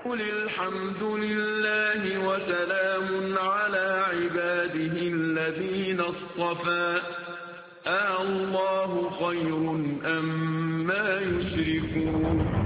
قل الحمد لله وسلام على عباده الذين اصطفى الله خير أما يشركون.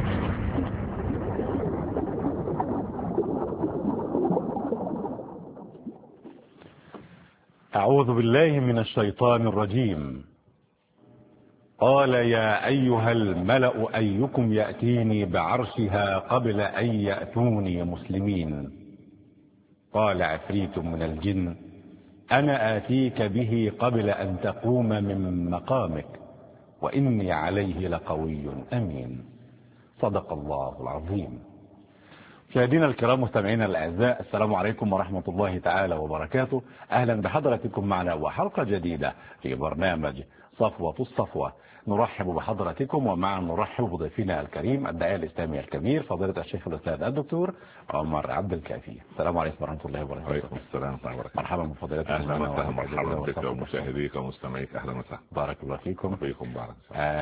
أعوذ بالله من الشيطان الرجيم. قال يا أيها الملأ أيكم يأتيني بعرشها قبل أن يأتوني مسلمين. قال عفريت من الجن أنا آتيك به قبل أن تقوم من مقامك وإني عليه لقوي أمين. صدق الله العظيم. مشاهدينا الكرام مستمعينا الأعزاء، السلام عليكم ورحمة الله تعالى وبركاته. أهلا بحضراتكم معنا وحلقة جديدة في برنامج صفوة الصفوة. نرحب بحضراتكم ومعا نرحب بضيفنا الكريم الداعية الإسلامي الكبير فضيلة الشيخ الأستاذ الدكتور عمر عبد الكافي. السلام عليكم ورحمة الله وبركاته. وعليكم السلام ورحمة الله وبركاته. مرحبا بفضيلتكم. أهلا وسهلا. مرحبا بك ومشاهديك ومستمعيك. أهلا وسهلا. بارك الله فيكم. وفيكم بارك.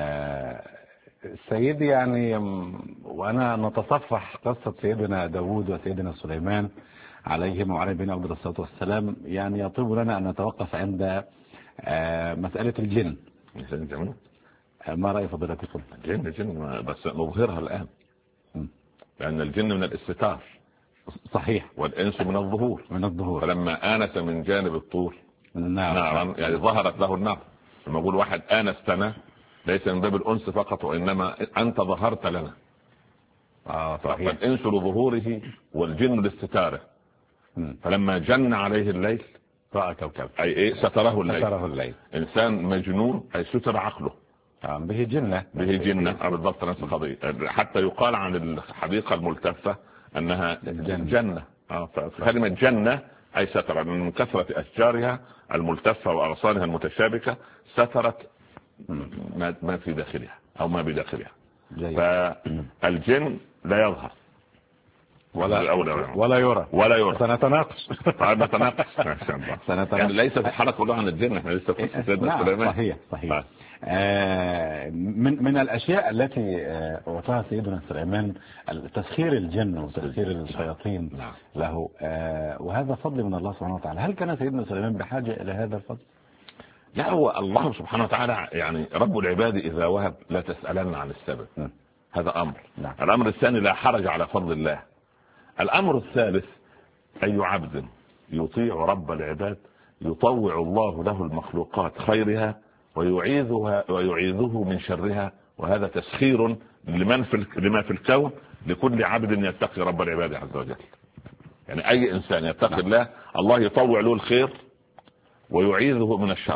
سيدي، يعني وأنا نتصفح قصة سيدنا داود وسيدنا سليمان عليهما وعلى نبينا أفضل الصلاة والسلام، يعني يطيب لنا أن نتوقف عند مسألة الجن. ما رأي فضيلتكم؟ الجن بس نظهرها الآن، لأن الجن من الاستتار. صحيح. والإنس من الظهور. فلما آنس من جانب الطور نارا يعني ظهرت له النار. لما أقول واحد آنستنا ليس من باب الأنس فقط، وإنما أنت ظهرت لنا. فالإنس لظهوره والجن لاستتاره. فلما جن عليه الليل رأى كوكب، أي ستره الليل. إنسان مجنون أي ستر عقله. به جنة بالضبط نفس القضية. حتى يقال عن الحديقة الملتفة أنها جنة. فكلمة جنة أي ستر، من كثرة أشجارها الملتفة وأغصانها المتشابكة سترت ما في داخلها أو ما بداخلها. فالجن لا يظهر ولا يرى. سنتناقش. يعني ليس في الحلقة كلها عن الجن، احنا لسه في سيدنا سليمان. صحيح. من الأشياء التي أعطاها سيدنا سليمان تسخير الجن وتسخير الشياطين له، وهذا فضل من الله سبحانه وتعالى. هل كان سيدنا سليمان بحاجة إلى هذا الفضل؟ لا، هو الله سبحانه وتعالى يعني رب العباد إذا وهب لا تسألن عن السبب. هذا أمر. الأمر الثاني لا حرج على فضل الله. الأمر الثالث أي عبد يطيع رب العباد يطوع الله له المخلوقات خيرها ويعيذه من شرها، وهذا تسخير لما في الكون لكل عبد يتقي رب العباد عز وجل. يعني أي إنسان يتقي الله يطوع له الخير ويعيذه من الشر.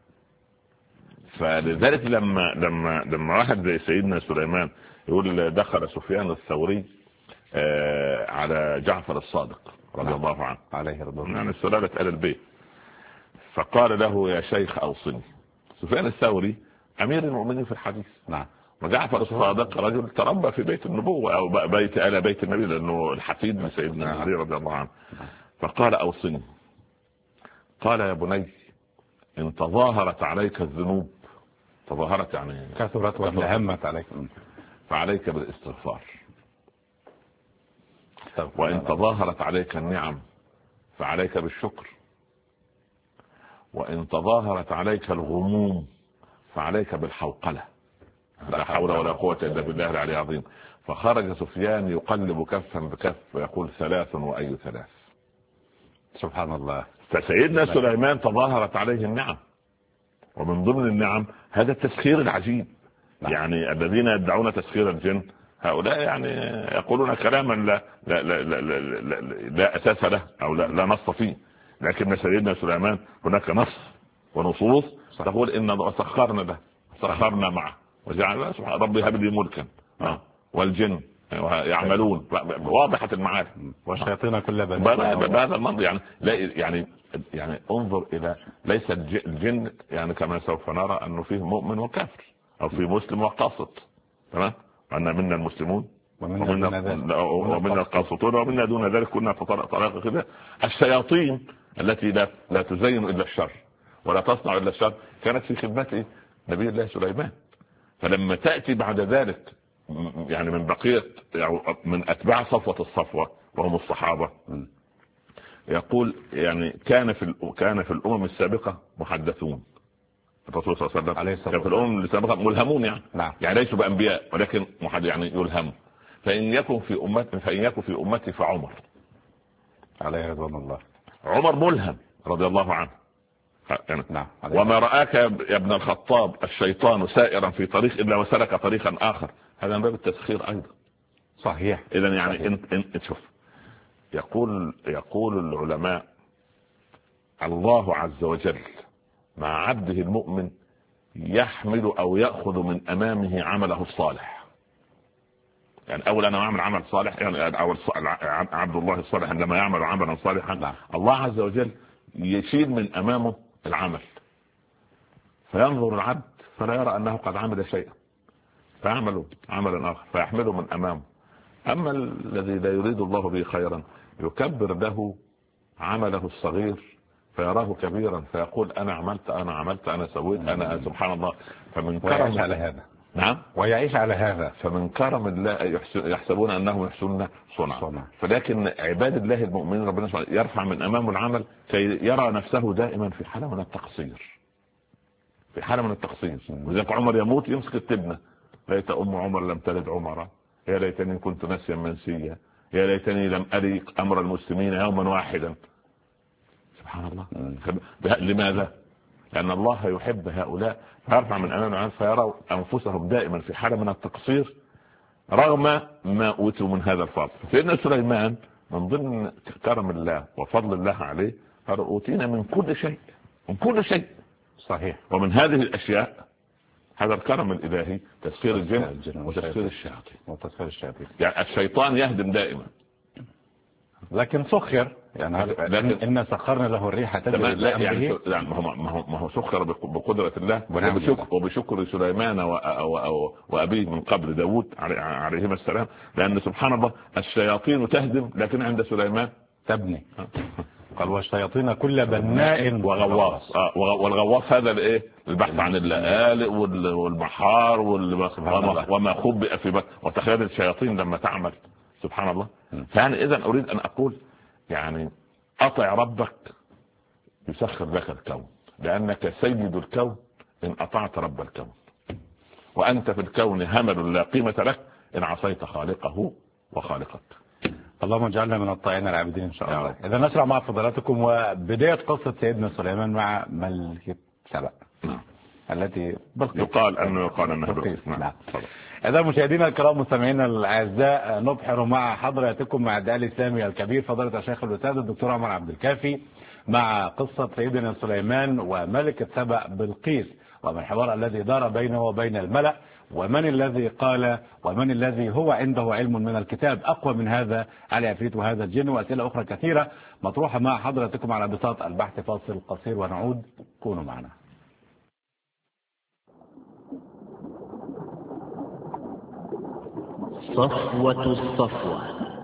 فلذلك لما واحد زي سيدنا سليمان يقول دخل سفيان الثوري على جعفر الصادق رضي الله عنه عليه رضي الله عنه سلالة آل البيت، فقال له يا شيخ أوصني. سفيان الثوري أمير المؤمنين في الحديث. وجعفر الصادق رجل تربى في بيت النبوة أو بيت النبي، لأنه الحفيد من سيدنا علي رضي الله عنه. فقال أوصني. قال يا بني إن تظاهرت عليك الذنوب، تظاهرت يعني كثرت وهمت عليك، فعليك بالاستغفار. وإن تظاهرت عليك النعم فعليك بالشكر. وإن تظاهرت عليك الغموم فعليك بالحوقلة. لا حول ولا قوة إلا بالله العلي العظيم. فخرج سفيان يقلب كفا بكف ويقول 3 وأي 3. سبحان الله. فسيدنا سليمان تظاهرت عليه النعم، ومن ضمن النعم هذا التسخير العجيب. يعني الذين يدعون تسخير الجن هؤلاء يعني يقولون كلاما لا أساس له أو لا نص فيه. لكن سيدنا سليمان هناك نص ونصوص تقول إن سخرنا معه وجعل ربي هب لي ملكا والجن يعملون واضحة المعارف والشياطين كل بهذا المنظر. يعني لا يعني انظر إلى ليس الجن يعني كما سوف نرى أنه فيه مؤمن وكافر أو فيه مسلم وقاسط. تمام. أن منا المسلمون ومنا القاسطون ومنا دون ذلك كنا طريقة كده. الشياطين التي لا تزين إلا الشر ولا تصنع إلا الشر كانت في خدمة نبي الله سليمان. فلما تأتي بعد ذلك يعني من بقية من أتباع صفوة الصفوة وهم الصحابة، يقول يعني كان في الأمم السابقة محدثون. الرسول صلى الله عليه وسلم كان في الأمم السابقة ملهمون يعني ليسوا بأنبياء ولكن يعني يلهموا. فإن يكن في أمتي فعمر عليه رضوان الله. عمر ملهم رضي الله عنه. وما رآك يا ابن الخطاب الشيطان سائرا في طريق إلا وسلك طريقا آخر. هذا من باب التسخير أيضا. صحيح. إذن يعني انت شوف، يقول العلماء الله عز وجل مع عبده المؤمن يحمل أو يأخذ من أمامه عمله الصالح. يعني أول أنا أعمل عمل صالح، يعني أول عبد الله الصالح عندما يعمل عملا صالحا الله عز وجل يشيل من أمامه العمل، فينظر العبد فلا يرى أنه قد عمل شيئا فيعمل عملا آخر فيحمله من أمامه. أما الذي لا يريد الله به خيرا يكبر له عمله الصغير فيراه كبيرا فيقول أنا عملت أنا سويت أنا سبحان الله. فمن كرم على هذا ويعيش على هذا. فمن كرم الله يحسبون أنهم يحسنون صنعا. فلكن عباد الله المؤمنين ربنا سبحانه يرفع من أمامه العمل كي يرى نفسه دائما في حالة من التقصير، في حالة من التقصير. وذلك عمر يموت يمسك التبنة، ليت أم عمر لم تلد عمر، يا ليتني كنت نسيا منسيا، يا ليتني لم أري أمر المسلمين يوما واحدا. سبحان الله. لماذا؟ لأن الله يحب هؤلاء فيرفع من أمام العالم فيروا أنفسهم دائما في حالة من التقصير رغم ما أوتوا من هذا الفضل. سيدنا سليمان من ضمن كرم الله وفضل الله عليه أوتينا من كل شيء صحيح. ومن هذه الأشياء هذا الكرم الإلهي تسخير الجن وتسخير الشياطين. يعني الشيطان يهدم دائما لكن سخر، يعني لكن إن سخرنا له الريح تجري يعني ما هو سخر بقدرة الله وبشكر سليمان وأبيه من قبل داود عليهما السلام. لأن سبحان الله الشياطين تهدم لكن عند سليمان تبني. قال والشياطين كل بناء وغواص. والغواص هذا الايه البحث عن اللآلئ والبحار وما خبئ في بطن. وتخيل الشياطين لما تعمل سبحان الله. فأنا إذا أريد أن أقول يعني أطع ربك يسخر لك الكون لأنك سيد الكون إن أطعت رب الكون، وأنت في الكون همل لا قيمة لك إن عصيت خالقه وخالقك. اللهم اجعلنا من الطائعين العابدين إن شاء الله. إذا نشرع مع فضلاتكم وبداية قصة سيدنا سليمان مع ملكة سبأ التي يقال أنها بلقيس. إذا مشاهدينا الكرام مستمعينا الأعزاء نبحر مع حضراتكم مع الداعية الإسلامي الكبير فضيلة الشيخ الأستاذ الدكتور عمر عبد الكافي مع قصة سيدنا سليمان وملكة سبأ بلقيس ومن الحوار الذي دار بينه وبين الملأ ومن الذي قال ومن الذي هو عنده علم من الكتاب أقوى من هذا العفريت وهذا الجن وأسئلة أخرى كثيرة مطروحة مع حضراتكم على بساط البحث. فاصل قصير ونعود، كونوا معنا. صفوة الصفوة.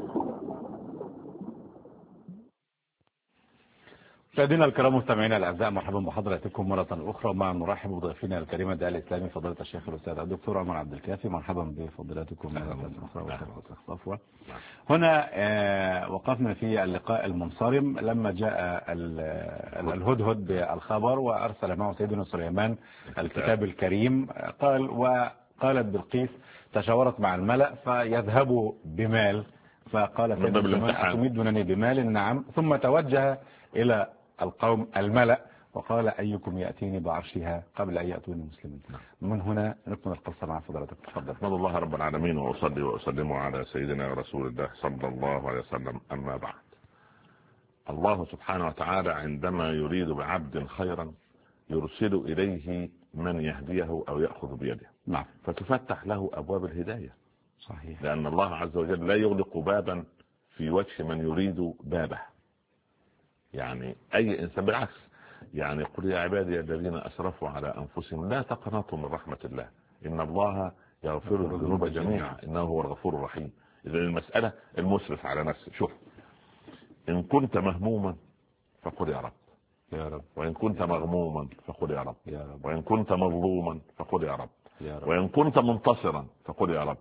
مشاهدينا الكرام مستمعينا الاعزاء مرحبا بحضراتكم مره اخرى. مع نرحب بضيفنا الكريم الداعي الاسلامي فضيله الشيخ الاستاذ الدكتور عمر عبد الكافي. مرحبا بفضيلتكم مره اخرى صفوه. هنا وقفنا في اللقاء المنصرم لما جاء الهدهد بالخبر وارسل معه سيدنا سليمان الكتاب الكريم. وقالت بلقيس تشاورت مع الملأ فيذهبوا بمال، فقال سيدنا سليمان أتمدونني بمال؟ نعم. ثم توجه إلى القوم الملأ وقال أيكم يأتيني بعرشها قبل أن يأتوني مسلمين. من هنا نكمل القصة مع فضلاتك. تفضل. أحمد الله رب العالمين وأصلي وأسلم على سيدنا رسول الله صلى الله عليه وسلم. أما بعد، الله سبحانه وتعالى عندما يريد بعبد خيرا يرسل إليه من يهديه أو يأخذ بيده. نعم. فتفتح له أبواب الهداية. صحيح. لأن الله عز وجل لا يغلق بابا في وجه من يريد بابه. يعني أي إنسان بالعكس، يعني قل يا عبادي الذين أسرفوا على أنفسهم لا تقنطوا من رحمة الله إن الله يغفر الذنوب جميعا إنه هو الغفور الرحيم. إذا المسألة المسرف على نفسه. شوف، إن كنت مهموما فقل يا رب يا رب، وإن كنت مغموما فقل يا رب يا رب، وإن كنت مظلوما فقل يا رب يا رب، وإن كنت منتصرا فقل يا رب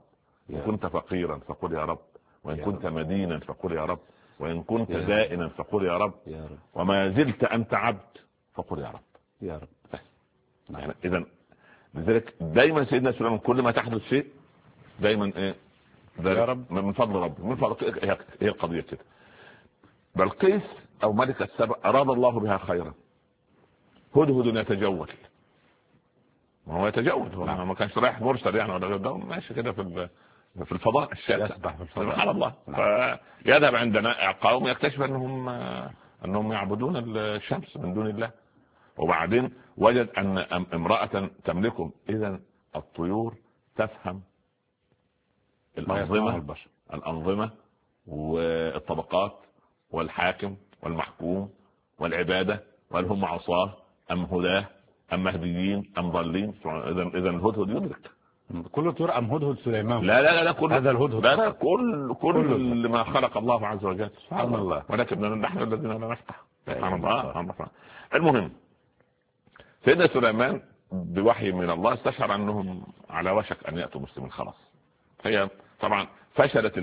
إن كنت فقيرا فقل يا رب، وإن كنت مدينا فقل يا رب، وإن كنت دائنا فقل يا رب، وما زلت أنت عبد فقل يا رب يا رب. يعني إذا لذلك دايما سيدنا سليمان كل ما تحدث شيء دايما إيه يا رب من فضل ربي، من فضل. هي القضية كده. بلقيس أو ملكة سبأ أراد الله بها خيرا، هدهد يتجول، ما هو يتجول، هو ما كانش رايح مرسل يعني ولا ده ماشي كده في الفضاء الشاسع سبحان الله. فيذهب عندنا قوم يكتشف انهم يعبدون الشمس من دون الله، وبعدين وجد ان امرأة تملكهم. اذا الطيور تفهم الأنظمة والطبقات والحاكم والمحكوم والعبادة، وهل هم عصاه أم هداه أم مهديين أم ضالين. إذا الهدهد يدرك كل طيور أم هدهد سليمان؟ لا كل هذا الهدهد، لا كل ما خلق الله عز وجل سبحان الله. ولكن نحن الذين لا نفتح سبحان الله. المهم سيدنا سليمان بوحي من الله استشعر أنهم على وشك أن يأتوا مسلمين خلاص. هي طبعا فشلت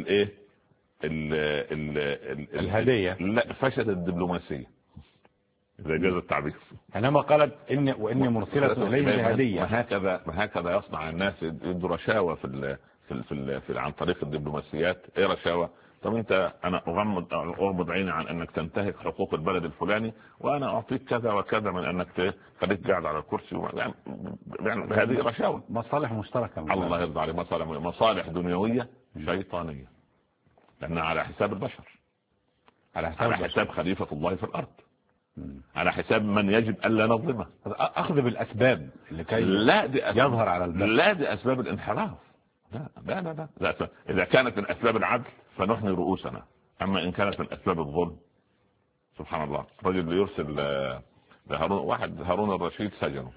الهدية، لا فشلت الدبلوماسية إذا جاز التعبير. إنما قالت وإني مرسلة إليه هدية. هكذا يصنع الناس، يدوا رشاوى في عن طريق الدبلوماسيات. ايه رشاوى؟ طب انا اغمض عيني عن انك تنتهك حقوق البلد الفلاني، وانا اعطيك كذا وكذا من انك خليك قاعد على الكرسي يعني هذه رشاوى، مصالح مشتركة. الله يرضى عليه، مصالح دنيوية شيطانية، لانها على حساب البشر، على حساب خليفة الله في الارض، على حساب من يجب ألا نظلمه. أخذ بالأسباب لكي يظهر على الباب. لا دي أسباب الانحراف. لا إذا كانت من أسباب العدل فنحن رؤوسنا، أما إن كانت من أسباب الظلم سبحان الله. رجل يرسل هارون الرشيد سجنه،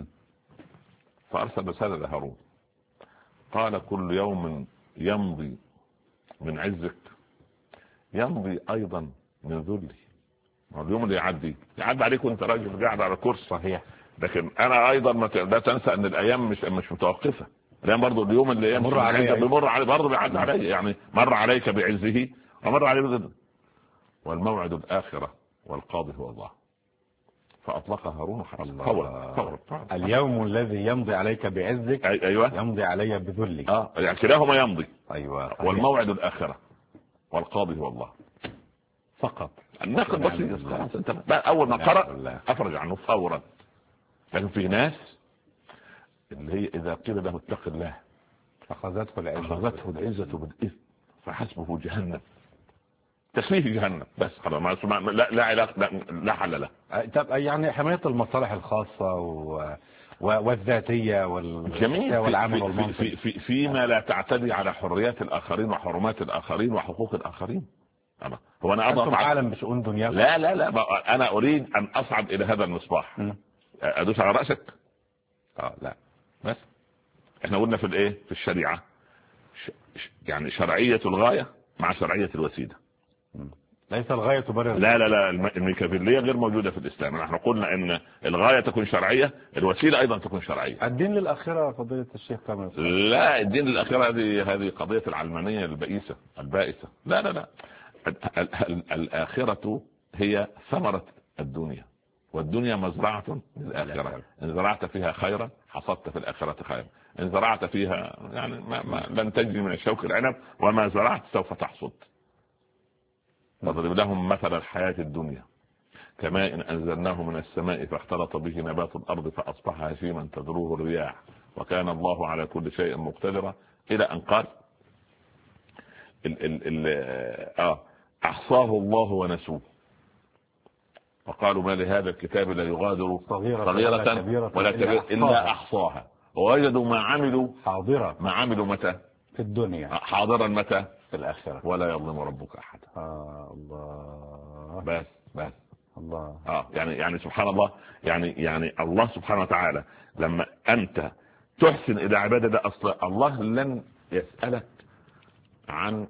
فأرسل رسالة لهارون قال كل يوم يمضي من عزك يمضي أيضا من ذلي. اليوم اللي يعدي عليك وانت راجل قاعد على كرسي صحيح، لكن انا ايضا لا تنسى ان الايام مش متوقفه. اليوم برضه اليوم اللي يمر علي بيمر علي برضه بيعدي علي، يعني مر عليك بعزه ومر عليه بذله. والموعد الاخره والقاضي هو الله. فاطلق هارون فورا. اليوم الذي يمضي عليك بعزك ايوه يمضي علي بذلي. يعني كلاهما يمضي. ايوه صحيح. والموعد الاخره والقاضي هو الله فقط. النقد بسيط خلاص. انت اول ما قرأ افرج عنه فورا. لكن في ناس اللي هي اذا قيل له اتق الله اخذته العزة بالاثم فحسبه جهنم، تسليه جهنم بس خلاص لا علاقه لا حل له. طب يعني حماية المصالح الخاصة والذاتية والعمل والمنصب فيما لا تعتدي على حريات الآخرين وحرمات الآخرين وحقوق الآخرين. هو أنا أنتم عالم بشؤون دنيا. لا أنا أريد أن أصعد إلى هذا المصباح. أدوس على رأسك؟ لا بس إحنا قلنا في الشريعة يعني شرعية الغاية مع شرعية الوسيلة. ليس الغاية تبرر. لا الميكافيلية غير موجودة في الإسلام. نحن قلنا إن الغاية تكون شرعية، الوسيلة أيضا تكون شرعية. الدين للآخرة فضيلة الشيخ كامل. لا الدين للآخرة هذه قضية العلمانية البائسة. لا الآخرة هي ثمرة الدنيا، والدنيا مزرعة للآخرة. إن زرعت فيها خيرا حصدت في الآخرة خيرا، إن زرعت فيها يعني ما لن تجني من الشوك العنب، وما زرعت سوف تحصد. واضرب لهم مثل الحياة الدنيا كماء إن أنزلناه من السماء فاختلط به نبات الأرض فأصبح هشيما تذروه الرياح وكان الله على كل شيء مقتدرا، إلى أن قال أحصاه الله ونسوه وقالوا ما لهذا الكتاب لا يغادر صغيرة ولا كبيرة إلا أحصاها ووجدوا ما عملوا حاضرا. ما عملوا متى؟ في الدنيا. حاضرا متى؟ في الآخرة. ولا يظلم ربك أحد. الله. بس الله. يعني سبحان الله. يعني الله سبحانه وتعالى لما أنت تحسن إلى عبادة أصلا الله لن يسألك عن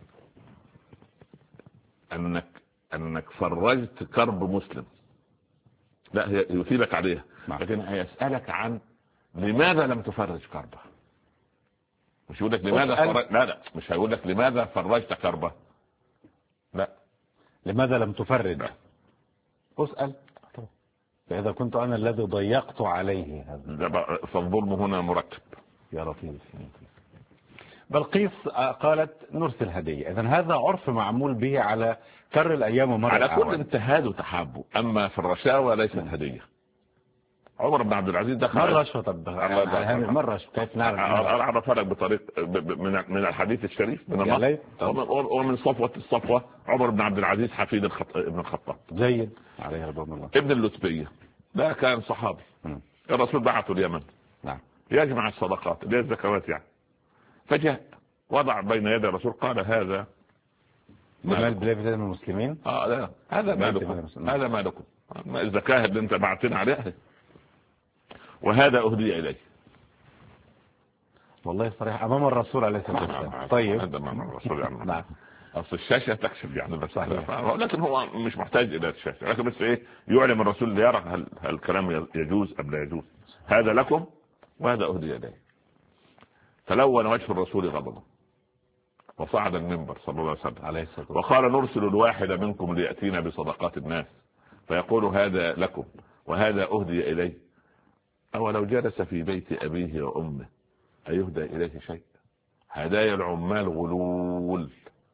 أنك فرجت كرب مسلم، لا يثيبك عليها، لكن هيسألك عن لماذا لم تفرج كربه. مش يقول لك لماذا لا مش هيقول لك لماذا فرجت كربه، لا لماذا لم تفرج؟ لا. اسأل. فإذا كنت أنا الذي ضيقت عليه هذا فالظلم هنا مركب. يا لطيف. بلقيس قالت نرسل هدية، إذن هذا عرف معمول به على كر الأيام ومر على الأعوام. كل انتهاد وتحابه، أما في الرشاوى ليست هدية. عمر بن عبد العزيز دخل مرة رشوة. طب مرة كيف نعرف؟ أعرف لك بطريق من الحديث الشريف من النص ومن صفوة الصفوة. عمر بن عبد العزيز حفيد ابن الخطاب جيد عليه رضوان الله، ابن اللتبية، ده كان صحابي. الرسول بعثه اليمن نعم يجمع الصدقات اللي هي الزكوات يعني، فجاء وضع بين يدي الرسول قال هذا مال بلاد المسلمين. لا هذا مالكم، هذا مالكم، الزكاة اللي انت بعتنا عليها، وهذا أهدي إليه. والله صريح أمام الرسول عليه الصلاة والسلام. طيب هذا أمام الرسول يعني. نعم. أصل الشاشة تكشف يعني بس، لكن هو مش محتاج إلى الشاشة، لكن بس إيه يعلم الرسول ليرى هل الكلام يجوز أم لا يجوز. هذا لكم وهذا أهدي إليه. تلون وجه الرسول غضبا وصعد المنبر صلى الله عليه وسلم وقال نرسل الواحد منكم ليأتينا بصدقات الناس فيقول هذا لكم وهذا أهدي إليه، أولو جلس في بيت أبيه وأمه أيهدى إليه شيء؟ هدايا العمال غلول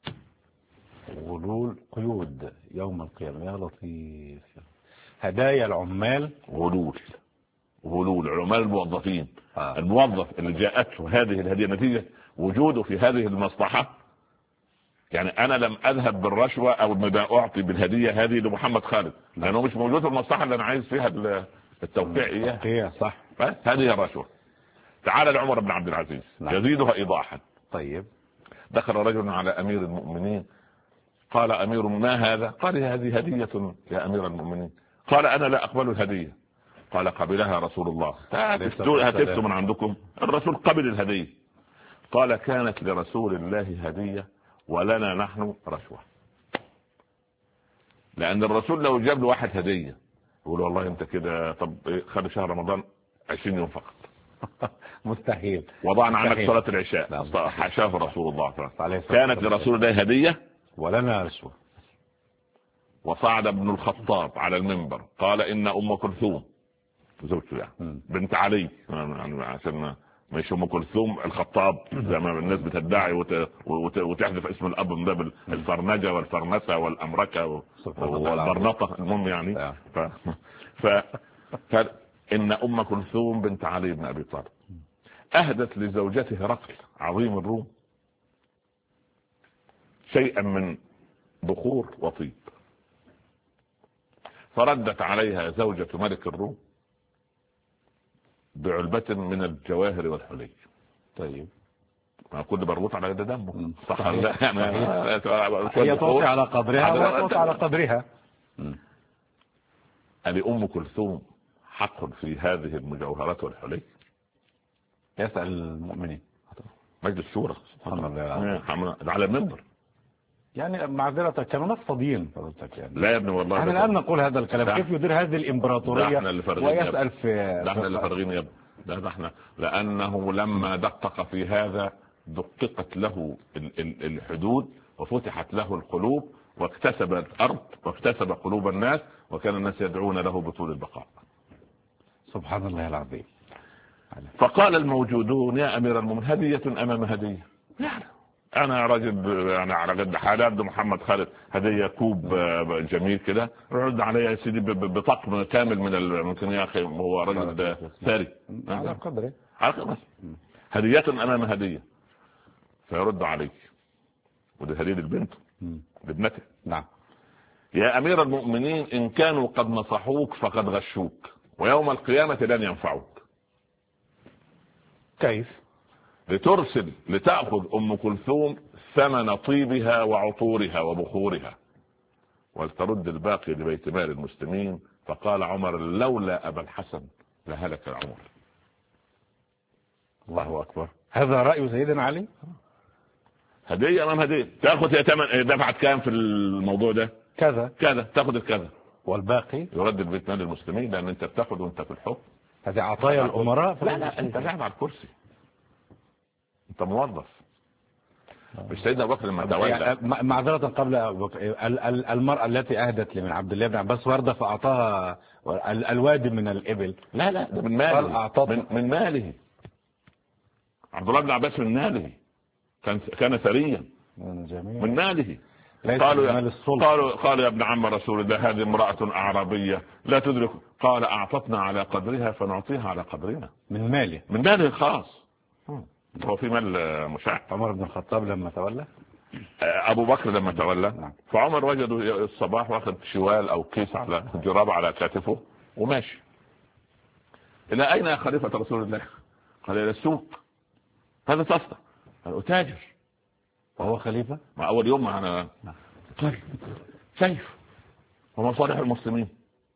قيود يوم القيامة. يا لطيف. هدايا العمال غلول عمال الموظفين. الموظف اللي جاءته هذه الهدية نتيجة وجوده في هذه المصلحة، يعني أنا لم أذهب بالرشوة أو أعطي بالهدية هذه لمحمد خالد لأنه مش موجود في المصلحة اللي أنا عايز فيها التوقيع إياها. صح. هذه الرشوة. تعال لعمر بن عبد العزيز يزيدها إيضاحا. طيب. دخل رجل على أمير المؤمنين قال أمير ما هذا؟ قال هذه هدية يا أمير المؤمنين. قال أنا لا أقبل الهدية. قال قبلها رسول الله. هتفتوا من عندكم. الرسول قبل الهدية. قال كانت لرسول الله هدية ولنا نحن رشوة. لأن الرسول لو جاب له واحد هدية يقول والله أنت كده طب خلي شهر رمضان 20 يوم فقط. مستحيل. وضعنا عنك صلاة العشاء. حاشاه رسول الله كانت لرسول الله هدية ولنا رشوة. وصعد ابن الخطاب على المنبر قال إن أم كلثوم زوجته يعني بنت علي، يعني عشان مش أم كلثوم الخطاب زي ما الناس بتدعي وتحذف اسم الأب من باب الفرنجة والفرنسة والأمركة والبرنطة المهم يعني. إن أم كلثوم بنت علي بن أبي طالب أهدت لزوجته هرقل عظيم الروم شيئا من بخور وطيب، فردت عليها زوجة ملك الروم بعلبة من الجواهر والحلي. طيب ما كل مربوط على يد دمه صح؟ هي توصي على قدرها وتوصي على قدرها. أم كلثوم حق في هذه المجوهرات والحلي؟ يسأل المؤمنين مجلس الشورى سبحان الله على المنبر. يعني معذرة كانوا ناس فاضيين فضلتك يعني. لا يا ابني والله احنا الآن نقول هذا الكلام كيف يدير هذه الإمبراطورية ويسأل في احنا اللي فارغين يا ابني. ده احنا لأنه لما دقق في هذا دققت له الحدود وفتحت له القلوب واكتسب الأرض واكتسب قلوب الناس وكان الناس يدعون له بطول البقاء. سبحان الله العظيم. فقال الموجودون يا أمير المؤمنين هدية أمام هدية. يعني أنا راجل يعني على قد حالي عبد محمد خالد هدية كوب جميل كده رد علي يا سيدي بطقم كامل من ممكن يا أخي هو راجل ثري على قدره هدية أمام هدية. فيرد عليك ودي هدية البنت لابنته. نعم. يا أمير المؤمنين إن كانوا قد نصحوك فقد غشوك ويوم القيامة لن ينفعوك. كيف؟ لترسل لتأخذ أم كلثوم ثمن طيبها وعطورها وبخورها ولترد الباقي لبيت مال المسلمين. فقال عمر لولا أبا الحسن لهلك العمر. الله أكبر. هذا رأي سيدنا علي. هدية أمام هدية. تأخذ يا ثمن دفعت كام في الموضوع ده؟ كذا تأخذ الكذا والباقي يرد البيت مال المسلمين لأن أنت بتأخذ وأنت في الحكم. هذه عطايا الأمراء. لا أنت قاعد على الكرسي. انت موظف. مش سيدنا ابو بكر لما تولى معذرة قبل أبو بكر، المرأة التي اهدت لمن عبد الله بن عباس وردة فاعطاها الوادي من الابل. لا ده من ماله، من ماله. عبد الله بن عباس من ماله، كان ثريا من ماله. قالوا يا ابن عم رسول الله هذه امرأة أعرابية لا تدرك. قال أعطتنا على قدرها فنعطيها على قدرنا. من ماله الخاص. هو في مال مشاع. عمر بن الخطاب لما تولى، أبو بكر لما تولى، فعمر وجدوا الصباح واخد شوال أو كيس على جرابة على كتفه وماشي. إلى أين يا خليفة رسول الله؟ قال إلى السوق. هذا تصدق؟ قال أتاجر. وهو خليفة؟ مع أول يوم معنا. قال كيف ومصالح المسلمين؟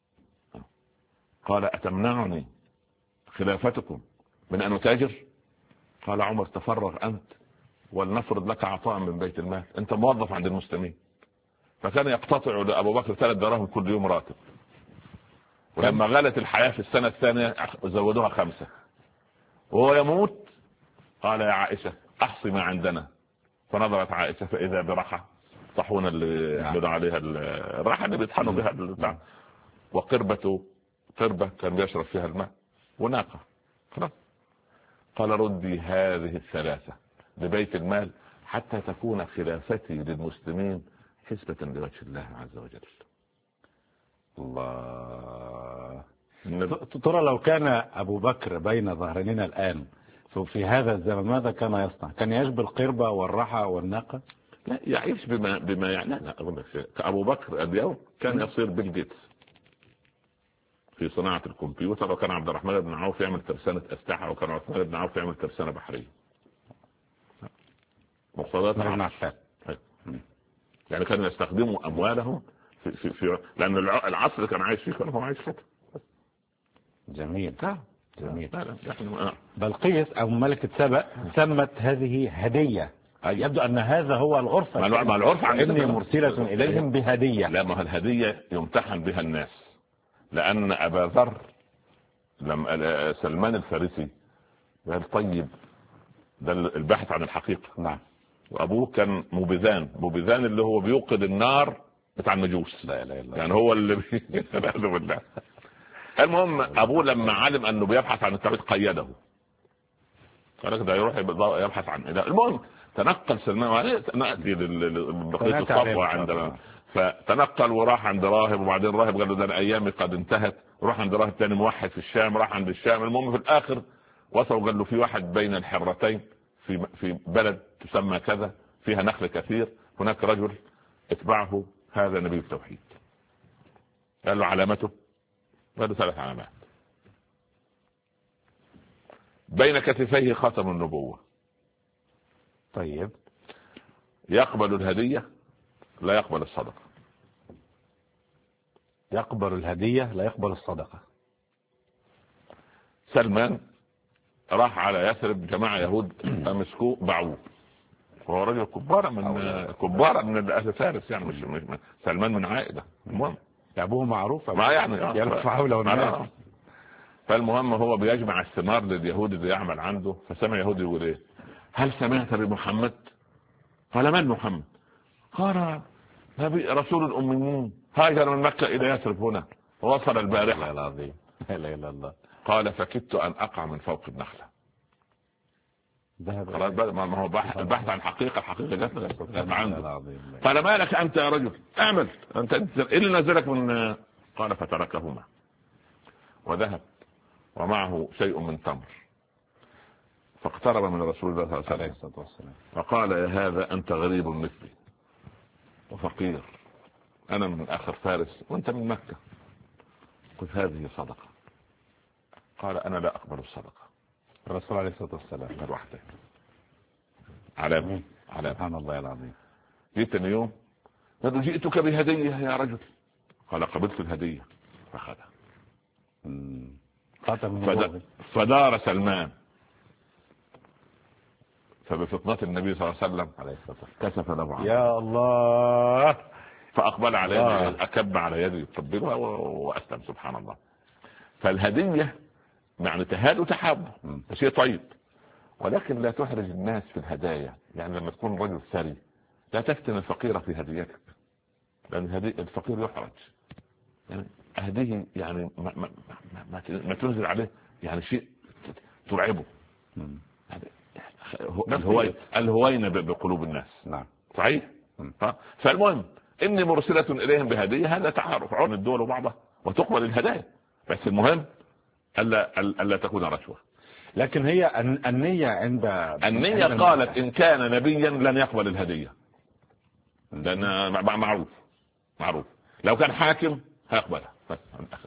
قال أتمنعني خلافتكم من أن أتاجر؟ قال عمر تفرغ أنت ولنفرض لك عطاء من بيت المال، أنت موظف عند المسلمين. فكان يقتطع لأبو بكر 3 دراهم كل يوم راتب. ولما غلت الحياة في السنة الثانية زودوها 5. وهو يموت قال يا عائشة أحصي ما عندنا. فنظرت عائشة فإذا برحى، طحون اللي يعملوا عليها الرحى اللي بيطحنوا بها البتاع، وقربة كان بيشرب فيها الماء، وناقة. خلاص. قال ردي هذه 3 لبيت المال حتى تكون خلافتي للمسلمين حسبة لوجه الله عز وجل. الله. ترى لو كان أبو بكر بين ظهرنا الآن في هذا الزمن ماذا كان يصنع؟ كان يجبر القربة والرحى والناقة؟ لا، يعيش بما يعني. لا أقول لك أبو بكر اليوم كان يصير بيل جيتس في صناعة الكمبيوتر، وكان عبد الرحمن بن عوف يعمل ترسانة أسلحة، وكان عثمان بن عوف يعمل ترسانة بحرية. مقتضيات العصر. يعني كانوا يستخدموا أموالهم في لأن العصر كان عايش فيه، كان هو عايش كده. جميل. بلقيس أو ملكة سبأ سمت هذه هدية. يبدو أن هذا هو العرف. ما العرف إني مرسلة إليهم بهدية. لا، ما الهدية يمتحن بها الناس. لأن أبا ذر لما سلمان الفارسي قال طيب ده البحث عن الحقيقة. نعم. وأبوه كان مبذان اللي هو بيوقد النار بتاع المجوس. لا لا لا. يعني هو اللي بالله. المهم أبوه لما علم أنه بيبحث عن التوحيد قيده. قال لك ده يروح يبحث عن إله. المهم تنقل سلمان، نأتي لبقية الصفوة عندنا. فتنقل وراح عند راهب، وبعدين راهب قال له ده ايامي قد انتهت، وراح عند راهب تاني موحد في الشام، راح عند الشام. المهم في الاخر وصلوا قال له في واحد بين الحرتين في بلد تسمى كذا فيها نخل كثير، هناك رجل اتبعه، هذا نبي التوحيد. قال له علامته؟ قال له 3 علامات. بين كتفيه خاتم النبوة. طيب. يقبل الهدية لا يقبل الصدقة. يقبل الهدية لا يقبل الصدقة. سلمان راح على يثرب، جماعة يهود مسكوه باعوه، وهو رجل كبار من أهل فارس، يعني مش سلمان من عائلة. المهم أبوه معروف ما يعني يرفع حوله. فالمهم هو بيجمع الثمار لليهود اللي يعمل عنده. فسمع يهودي يقول ايه؟ هل سمعت بمحمد؟ قال من محمد؟ قال نبي رسول الأميين هاجر من مكة إلى يثرب هنا ووصل البارحة. العظيم. لا إله إلا الله. قال فكدت أن أقع من فوق النخلة. ما هو البحث عن الحقيقة جت عنده. قال ما لك أنت يا رجل؟ اعمل أنت إيه اللي نزلك من؟ قال فتركهما وذهب ومعه شيء من تمر، فاقترب من رسول الله صلى الله عليه وسلم فقال يا هذا أنت غريب مثلي وفقير، أنا من آخر فارس وأنت من مكة، قل هذه صدقة. قال أنا لا أقبل الصدقة. الرسول عليه الصلاة والسلام الوحدة علامة. سبحان الله العظيم. جئتني يوم قال جئتك بهدية يا رجل. قال قبلت الهدية فأخذها. فدار سلمان فبفطنة النبي صلى الله عليه وسلم كشف له عنه. يا الله. فأقبل عليه أكب على يدي يقبلها وأسلم. سبحان الله. فالهدية يعني تهاد وتحاب، شيء طيب. ولكن لا تحرج الناس في الهدايا. يعني لما تكون رجل ثري لا تفتن الفقير في هديتك، لأن الفقير يحرج. يعني أهديه يعني ما تنزل عليه يعني شيء ترعبه. الهوين بقلوب الناس. نعم صحيح. فالمهم إني مرسلة إليهم بهدية، هذا تعارف عن الدول وبعضها وتقبل الهدايا، بس المهم ألا تكون رشوة. لكن هي النية عند النية قالت إن كان نبيا لن يقبل الهدية، لأن معروف لو كان حاكم هيقبلها بس الآخر.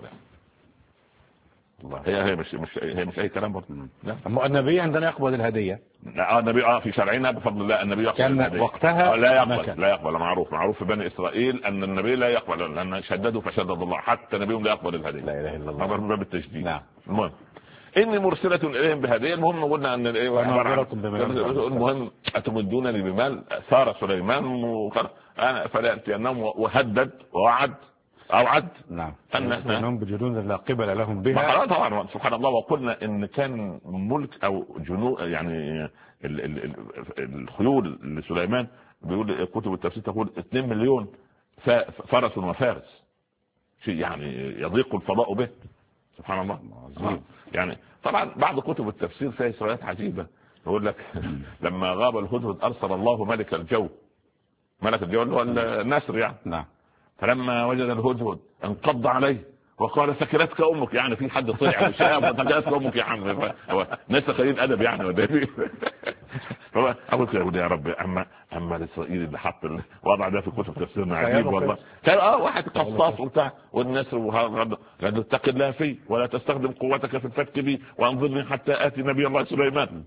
هي مش اي كلام برضه. لا النبي عندنا يقبل الهديه. النبي في شرعنا بفضل الله النبي يقبل الهديه وقتها. لا يقبل. معروف في بني اسرائيل ان النبي لا يقبل، لان شددوا فشدد الله، حتى نبيهم لا يقبل الهديه. لا اله الا الله. من باب التشديد. نعم. المهم اني مرسله اليهم بهديه. المهم قلنا ان المهم اتمدونني بمال. ثار سليمان انا فلا اتينهم، وهدد ووعد اوعد. نعم. انهم بجنود لا قبل لهم بها. طبعا سبحان الله. وقلنا ان كان ملك او جنود يعني الخيول لسليمان، بيقول كتب التفسير تقول 2 مليون فرس وفارس، شيء يعني يضيق الفضاء به. سبحان الله. يعني طبعا بعض كتب التفسير فيها إسرائيلات عجيبة. يقول لك لما غاب الهدهد أرسل الله ملك الجو اللي هو النسر يعني. نعم. فلما وجد الهدهد انقض عليه وقال ثكلتك امك. يعني في حد طلع شاب ثكلتك امك يا عم، هو ناس قليل ادب يعني ولا ايه؟ هو اقول يا رب اما الاسرائيلي اللي حط الوضع ده في كتب تفسيرنا عجيب والله. كان واحد قصاص وبتاع والنسر قال له اتق الله فيه ولا تستخدم قوتك في الفتك بي وانظرني حتى اتي نبي الله سليمان.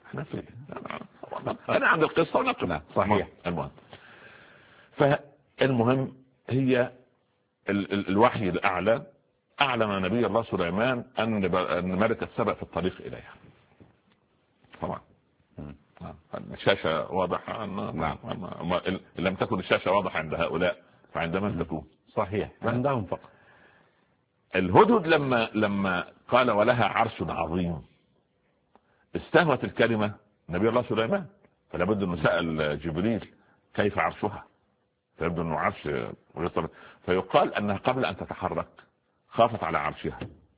انا عند القصه ونقل. صحيح. فالمهم هي الوحي الأعلى أعلم نبي الله سليمان أن ملك السبأ في الطريق إليها. طبعا الشاشة واضحة. نعم. لم تكن الشاشة واضحة عند هؤلاء فعند من تكون. صحيح. عندهم فقط. الهدهد لما قال ولها عرش عظيم استهوت الكلمة نبي الله سليمان، فلا بد أنه سأل جبريل كيف عرشها، فيبدو أنه عرش. فيقال أنها قبل أن تتحرك خافت على عرشها،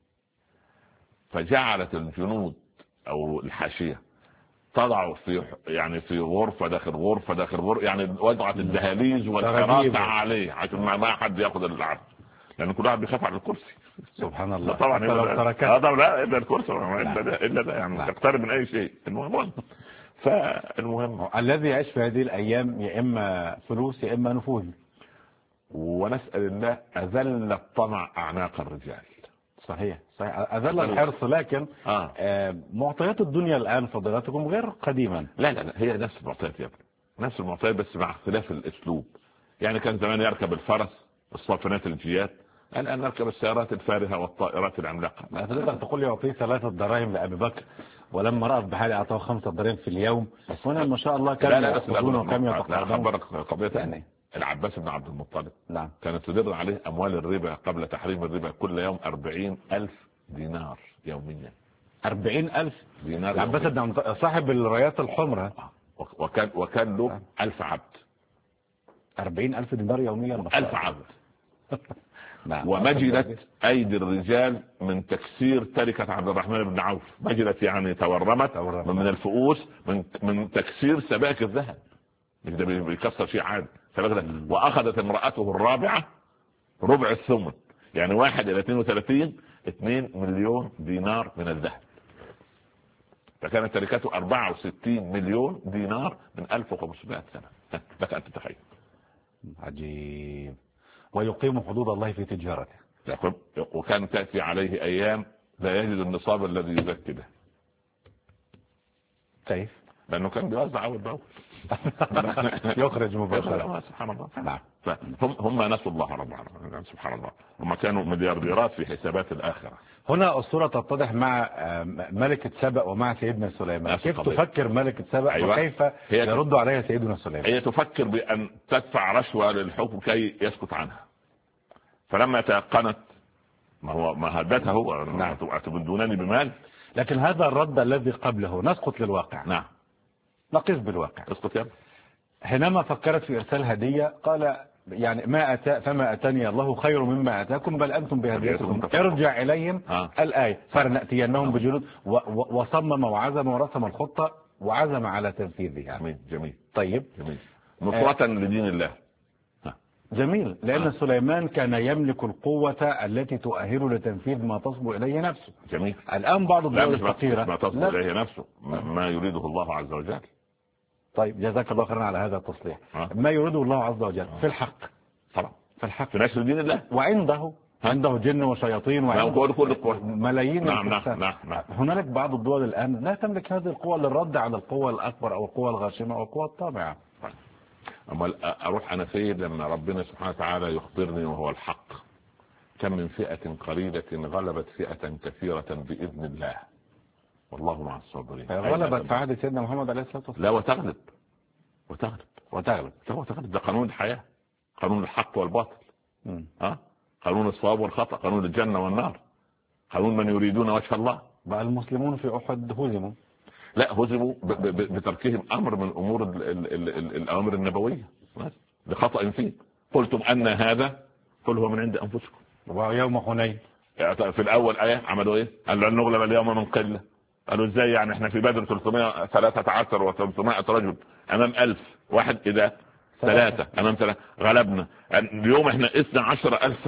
فجعلت الجنود أو الحاشية تضع في غرفة داخل غرفة، يعني وضعت الدهاليز والحراسة عليه عشان ما حد يأخذ العرش، لأن كل واحد بيخاف على الكرسي. سبحان الله. طبعا لو تركت لا إلا الكرسي إلا ده يعني تقترب من أي شيء. فالمهم الذي يعيش في هذه الأيام يا إما فلوس يا إما نفوذ، ونسأل الله أذل الطمع أعناق الرجال. صحيح. أذل الحرص. لكن معطيات الدنيا الآن فضيلتكم غير قديما. لا هي نفس المعطيات يا ابني، نفس المعطيات بس مع اختلاف الأسلوب. يعني كان زمان يركب الفرس الصافنات الجياد، الآن نركب السيارات الفارهة والطائرات العملاقة. تقدر تقول لي يعطيه 3 دراهم لأبي بكر، ولما رأى بحالي أعطاه 5 دراهم في اليوم. هنا ما شاء الله كم يأخذون وكم يتقاضون. قضية يعني العباس بن عبد المطلب. نعم. كانت تدر عليه أموال الربا قبل تحريم الربا كل يوم 40,000 دينار يوميا. 40,000 دينار. العباس بن صاحب الرايات الحمراء. وكان له 1000 عبد. 40,000 دينار يوميا. 1000 عبد. نعم. ومجلت أيدي الرجال من تكسير تركة عبد الرحمن بن عوف. مجلت يعني تورمت من الفؤوس من تكسير سبائك الذهب. مش ده بيكسر شيء عادي. وأخذت امرأته الرابعة ربع الثمن، يعني 1 إلى 32 2 مليون دينار من الذهب. فكانت تركته 64 مليون دينار من 1500 سنة. لك أن تتخيل. عجيب. ويقيم حدود الله في تجارته. وكان تأتي عليه أيام لا يجد النصاب الذي يزكي به. كيف؟ لأنه كان بيوزع أول بأول. يخرج مباشرة. سبحان الله. نعم. هم نسوا الله رب العالمين. سبحان الله. هم كانوا مليارديرات في حسابات الآخرة. هنا الصورة تتضح مع ملكة سبأ ومع سيدنا سليمان. كيف تفكر ملكة سبأ؟ أيوة. وكيف يرد عليها سيدنا سليمان؟ هي تفكر بأن تدفع رشوة للحكم كي يسكت عنها. فلما تيقنت ما هدتها هو. نعم. أتبدونني بمال. لكن هذا الرد الذي قبله نسقط للواقع. نعم. نقف بالواقع. اسقط يا حينما فكرت في إرسال هدية قال يعني فما أتاني الله خير مما أتاكم بل أنتم بهديتكم ارجع إليهم الآية فلنأتينهم بجنود وصمم وعزم ورسم الخطة وعزم على تنفيذها. جميل. طيب جميل. نصرة لدين الله. جميل. لأن سليمان كان يملك القوة التي تؤهله لتنفيذ ما تصبو إليه نفسه. جميل. الآن بعض الدول الفقيرة ما تصبو إليه نفسه ما يريده الله عز وجل. طيب جزاك الله خيرا على هذا التصليح. ما يريده الله عز وجل في الحق طبعا في الحق في نشر دين الله، وعنده جن وشياطين وعنده ملايين. نعم. هنالك بعض الدول الآن لا تملك هذه القوة للرد على القوة الأكبر أو القوة الغاشمة أو القوة الطامعة. أما أروح أنا فين لما ربنا سبحانه وتعالى يخبرني وهو الحق؟ كم من فئة قليلة غلبت فئة كثيرة بإذن الله والله مع الصابرين. غلبت في عهد سيدنا محمد عليه الصلاة والسلام. لا وتغلب. ده قانون الحياة، قانون الحق والباطل. قانون الصواب والخطأ، قانون الجنة والنار، قانون من يريدون وجه الله. بقى المسلمون في أحد هزموا. لا هزموا بتركهم أمر من أمور الأوامر النبوية لخطأ فيه. قلتم أن هذا قل هو من عند أنفسكم. ويوم حنين في الأول آية عملوا إيه؟ قالوا لن نغلب اليوم من قلة. قالوا إزاي يعني إحنا في بدر 313 و300 رجل أمام 1000 واحد، إذا 3 أمام 3 غلبنا. اليوم إحنا 12,000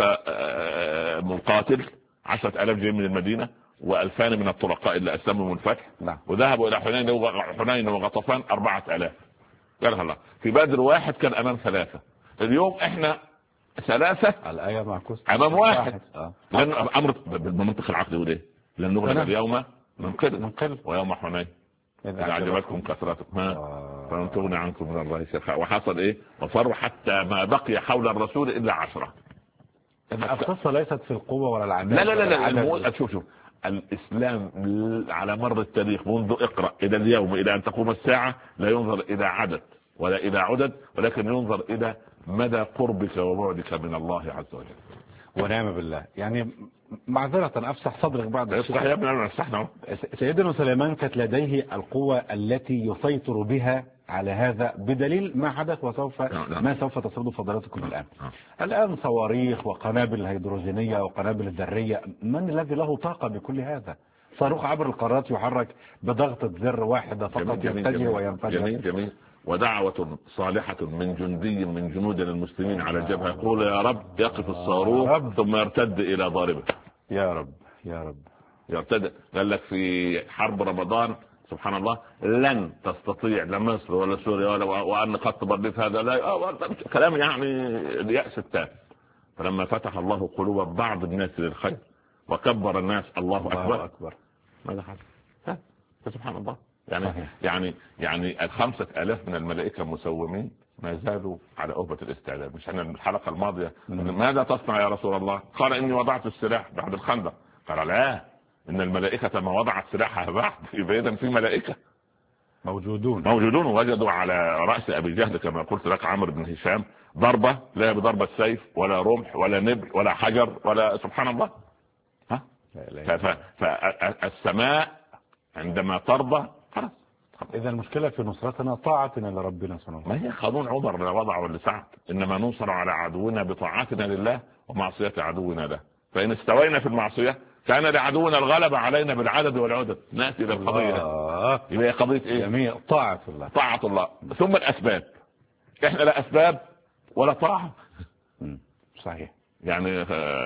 مقاتل، 10,000 جايين من المدينة و2000 من الطلقاء اللي أسلموا من الفتح. وذهبوا إلى حنين وغطفان 4000. قال الله في بدر واحد كان أمام 3. اليوم إحنا 3 الآية معكوس أمام 1. لأن أمر بالمنطق العقلي وليه لن نغلب اليوم من قل ويوم حنين إذا أعجبتكم كثرتكم فلن تغني عنكم من الله شيئا. وحصل إيه؟ وفروا حتى ما بقي حول الرسول إلا 10. القصة ليست في القوة ولا العدد. لا شوف الإسلام على مر التاريخ منذ اقرأ إلى اليوم إلى أن تقوم الساعة لا ينظر إلى عدد ولا إلى عدد، ولكن ينظر إلى مدى قربك وبعدك من الله عز وجل. ونعم بالله. يعني معذرة أفسح صدرك بعد افتح يا ابني أفتحنا. سيدنا سليمان كانت لديه القوة التي يسيطر بها على هذا بدليل ما حدث وسوف ما سوف تصرد فضلاتكم الآن صواريخ وقنابل هيدروجينية وقنابل ذرية. من الذي له طاقة بكل هذا؟ صاروخ عبر القارات يحرك بضغطة زر واحدة فقط يتجه وينفجر. جميل. ودعوة صالحة من جندي من جنود المسلمين على الجبهة يقول يا رب يقف الصاروخ ثم يرتد إلى ضاربه. يا رب يرتد. قال لك في حرب رمضان سبحان الله لن تستطيع لا مصر ولا سوريا وأن قد تبرد هذا لا كلام يعني اليأس التام. فلما فتح الله قلوب بعض الناس للخير وكبر الناس الله أكبر ماذا حدث؟ سبحان الله. يعني 5,000 من الملائكة مسومين ما زالوا على أهبة الاستعداد. مش أنا الحلقة الماضية ماذا تصنع يا رسول الله؟ قال إني وضعت السلاح بعد الخندق. قال لا إن الملائكة ما وضعت سلاحها بعد. يبقى إذن في ملائكة موجودون وجدوا على رأس أبي جهل كما قلت لك عمرو بن هشام ضربة لا بضربة سيف ولا رمح ولا نبل ولا حجر ولا سبحان الله. فالسماء عندما ترضى خلاص. إذا المشكلة في نصرتنا طاعتنا لربنا سبحانه وتعالى. ما هي قانون عمر لا وضع ولا سعد إنما ننصر على عدونا بطاعتنا لله ومعصية عدونا له. فإن استوينا في المعصية كان لعدونا الغلبة علينا بالعدد والعدد. نأتي إلى القضية. يبقى قضية إيه؟ جميع طاعة الله. ثم الأسباب. إحنا لا أسباب ولا طاعة. صحيح. يعني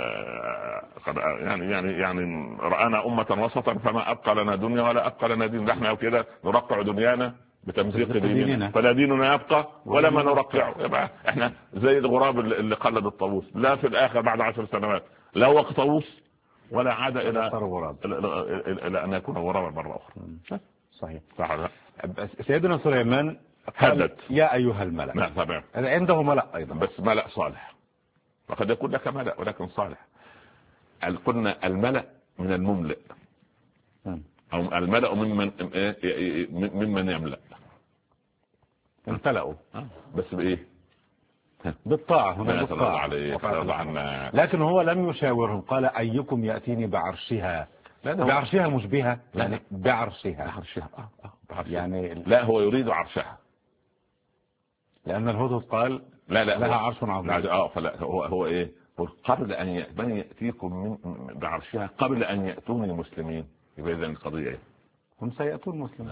رأنا أمة وسطا فما أبقى لنا دنيا ولا أبقى لنا دين. نحن كده نرقع دنيانا بتمزيق ديننا فلا ديننا يبقى ولا ما نرقعه. يبقى احنا زي الغراب اللي قلد الطاووس. لا في الآخر بعد 10 سنوات لا وقت طاووس ولا عاد إلى أن يكون غرابا مرة أخرى. صحيح. سيدنا سليمان هدد يا أيها الملأ. نعم طبعا. عنده ملأ أيضا بس ملأ صالح. وقد يكون لك ملأ ولكن صالح. قلنا الملأ من المملئ أو الملأ ممن يملأ. امتلأوا بس بإيه؟ بالطاعة. هنا بالطاعة. لكن هو لم يشاورهم. قال أيكم يأتيني بعرشها بعرشها مشبهة يعني بعرشها يعني لا هو يريد عرشها، لأن الهدهد قال لا لها عرش عظيم. فلا هو ايه، قبل ان يأتيكم من بعرشها قبل ان يأتوني مسلمين. يبقى اذا القضية ايه؟ هم سيأتون مسلمين.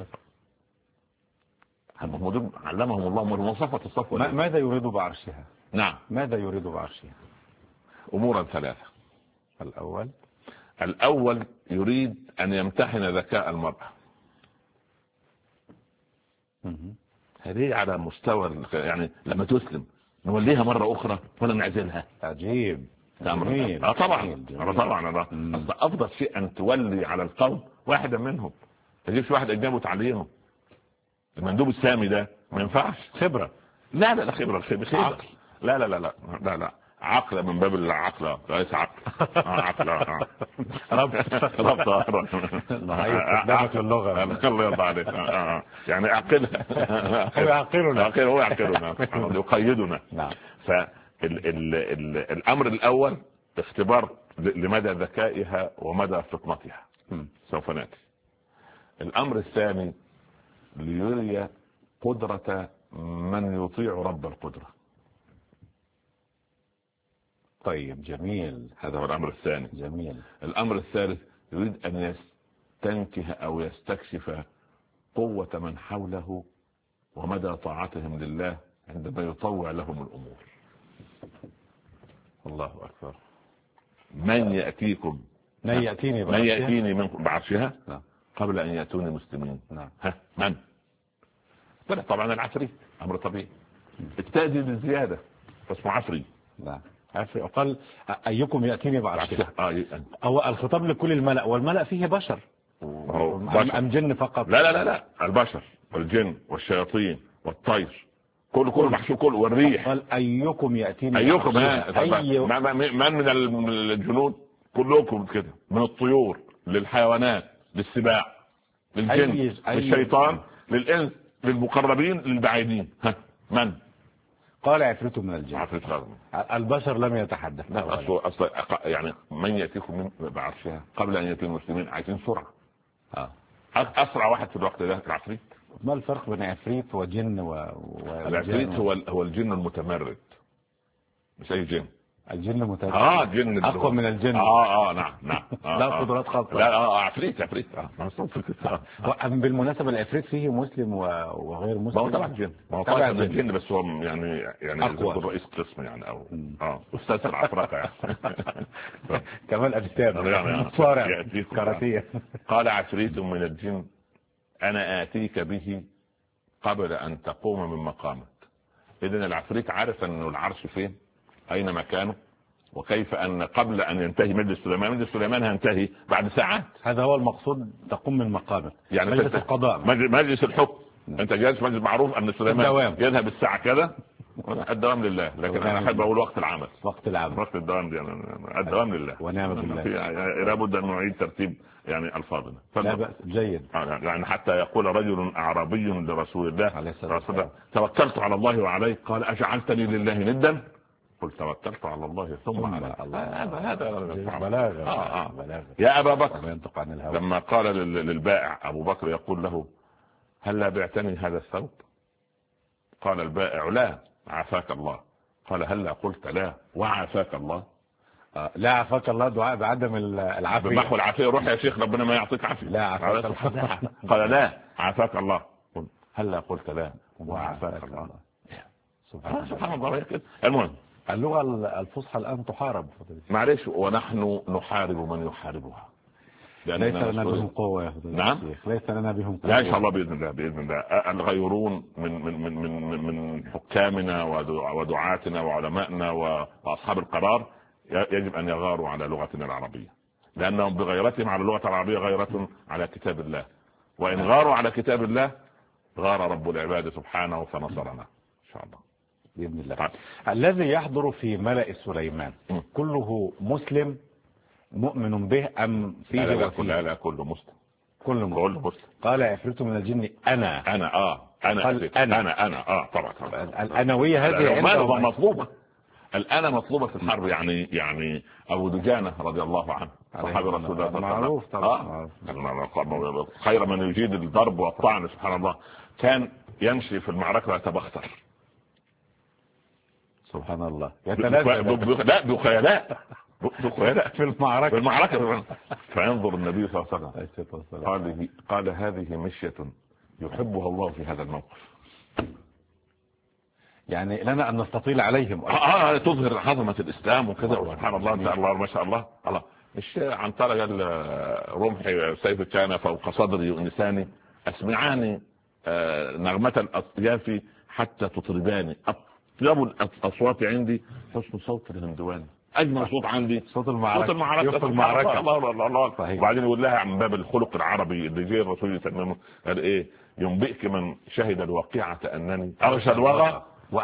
علمهم الله مواصفة الصفوة. ماذا يريد بعرشها؟ نعم ماذا يريد بعرشها؟ امورا ثلاثة. الأول يريد أن يمتحن ذكاء المرأة. هذه على مستوى يعني لما تسلم نوليها مرة أخرى ولا نعزلها. عجيب. طبعا أفضل شيء أن تولي على القوم واحدا منهم، تجيبش واحد أجنبي وتعليمه. المندوب السامي ده ما ينفعش. خبرة. لا خبرة عقل. لا عقل من باب العقل ليس عقل. عقل ربط اللغة. الله يرضى عليك. يعني عقلها. هو يعقلنا يقيدنا. فالأمر الأول اختبار لمدى ذكائها ومدى فطنتها، سوف نأتي. الأمر الثاني ليري قدرة من يطيع رب القدرة. طيب جميل، هذا هو الأمر الثاني. جميل. الأمر الثالث يريد أن يستنكه أو يستكشف قوة من حوله ومدى طاعتهم لله عندما يطوع لهم الأمور. الله أكبر. من يأتيني من بعرشها قبل أن يأتوني مسلمين. من؟ طبعا العفريت، أمر طبيعي. التأدي بالزيادة فاسمه عفري. قال أيكم يأتيني بعرشها. هو الخطاب لكل الملأ، والملأ فيه بشر أم جن فقط؟ لا البشر والجن والشياطين والطير كله محشور كله والريح. قال أيكم يأتيني أيكم من الجنود كلكم كده، من الطيور للحيوانات للسباع للجن للشيطان للإنس للمقربين للبعيدين. من؟ قال عفريت من الجن. البشر لم يتحدث. أصل يعني من يأتيكم من بعرشها قبل أن يأتي المسلمين عايزين سرعة. أسرع واحد في الوقت ده العفريت. ما الفرق بين عفريت وجن العفريت هو الجن المتمرد، مش أي جن. الجن متمرد. جن أقوى من الجن. نعم. لا قدرات خاصة. لا عفريت. بالمناسبة العفريت فيه مسلم وغير مسلم. هو طبعا جن. طبعا الجن بس هو يعني يكون رئيس قسم يعني او استاذ العفرقة يعني. كمان اجسام مصارع كاراتيه. قال عفريت من الجن انا آتيك به قبل ان تقوم من مقامك. اذن العفريت عارف انه العرش فين، اين مكانه، وكيف ان قبل ان ينتهي مجلس سليمان هينتهي بعد ساعات. هذا هو المقصود، تقوم من مقامك. يعني مجلس القضاء، مجلس الحكم. انت جالس مجلس معروف ان سليمان يذهب الساعه كذا، الدوام لله. لكن انا احب اقول وقت العمل. وقت الدوام دي الدوام لله ونعم بالله. لابد ان نعيد ترتيب يعني الفاظنا. لا بأس، جيد. يعني حتى يقول رجل اعرابي لرسول الله توكلت على الله وعليك قال اجعلتني لله ندا قلت توكلت على الله ثم على الله. هذا بلاغة. يا ابا بكر لما قال للبائع ابو بكر يقول له هل بعتني هذا الثوب؟ قال البائع لا عافاك الله. قال هل قلت لا وعافاك الله؟ لا عافاك الله دعاء بعدم العافية، بمحو العافية. روح يا شيخ ربنا ما يعطيك عافية. لا عافاك الله. قال لا عافاك الله. هل قلت لا وعافاك الله؟ سبحان الله. المهم اللغة الفصحى الآن تحارب. معلش، ونحن نحارب من يحاربها. ليس لنا بهم قوة يا فضيلة. نعم. ليس لنا بهم قوة. لا إن شاء الله بإذن الله. الغيرون من حكامنا ودعاتنا وعلمائنا وأصحاب القرار يجب أن يغاروا على لغتنا العربية، لأنهم بغيرتهم على اللغة العربية غيرة على كتاب الله، وإن غاروا على كتاب الله غار رب العباد سبحانه فنصرنا إن شاء الله بإذن الله. الذي يحضر في ملأ سليمان كله مسلم مؤمن به أم فيه لا كله مسلم. كله مسلم. قال عفريت من الجن أنا طبعا الأنوية هذه مطلوبة. الآن مطلوبة في الحرب. يعني أبو دجانة رضي الله عنه صحابي رسول الله صلى الله عليه معروف طبعا. خير من يجيد الضرب والطعن سبحان الله. كان يمشي في المعركة ويتبختر سبحان الله، لا بخيلاء في المعركة فينظر النبي صلى الله عليه وسلم قال هذه مشية يحبها الله في هذا الموقف، يعني لنا أن نستطيل عليهم تظهر عظمة الإسلام وكذا. سبحان الله الله ما شاء الله. الله مش عن طرق رمحي سيف كان فوق صدري ونساني أسمعاني نغمة الأطياف حتى تطرباني، أطيب الأصوات عندي حسن صوت الهندواني، أجمل صوت عندي صوت المعركة. الله. وبعدين يقول لها عن باب الخلق العربي اللي جاي الرسول يسميه قال إيه؟ ينبئك من شهد الواقعة أنني أغشى الوغى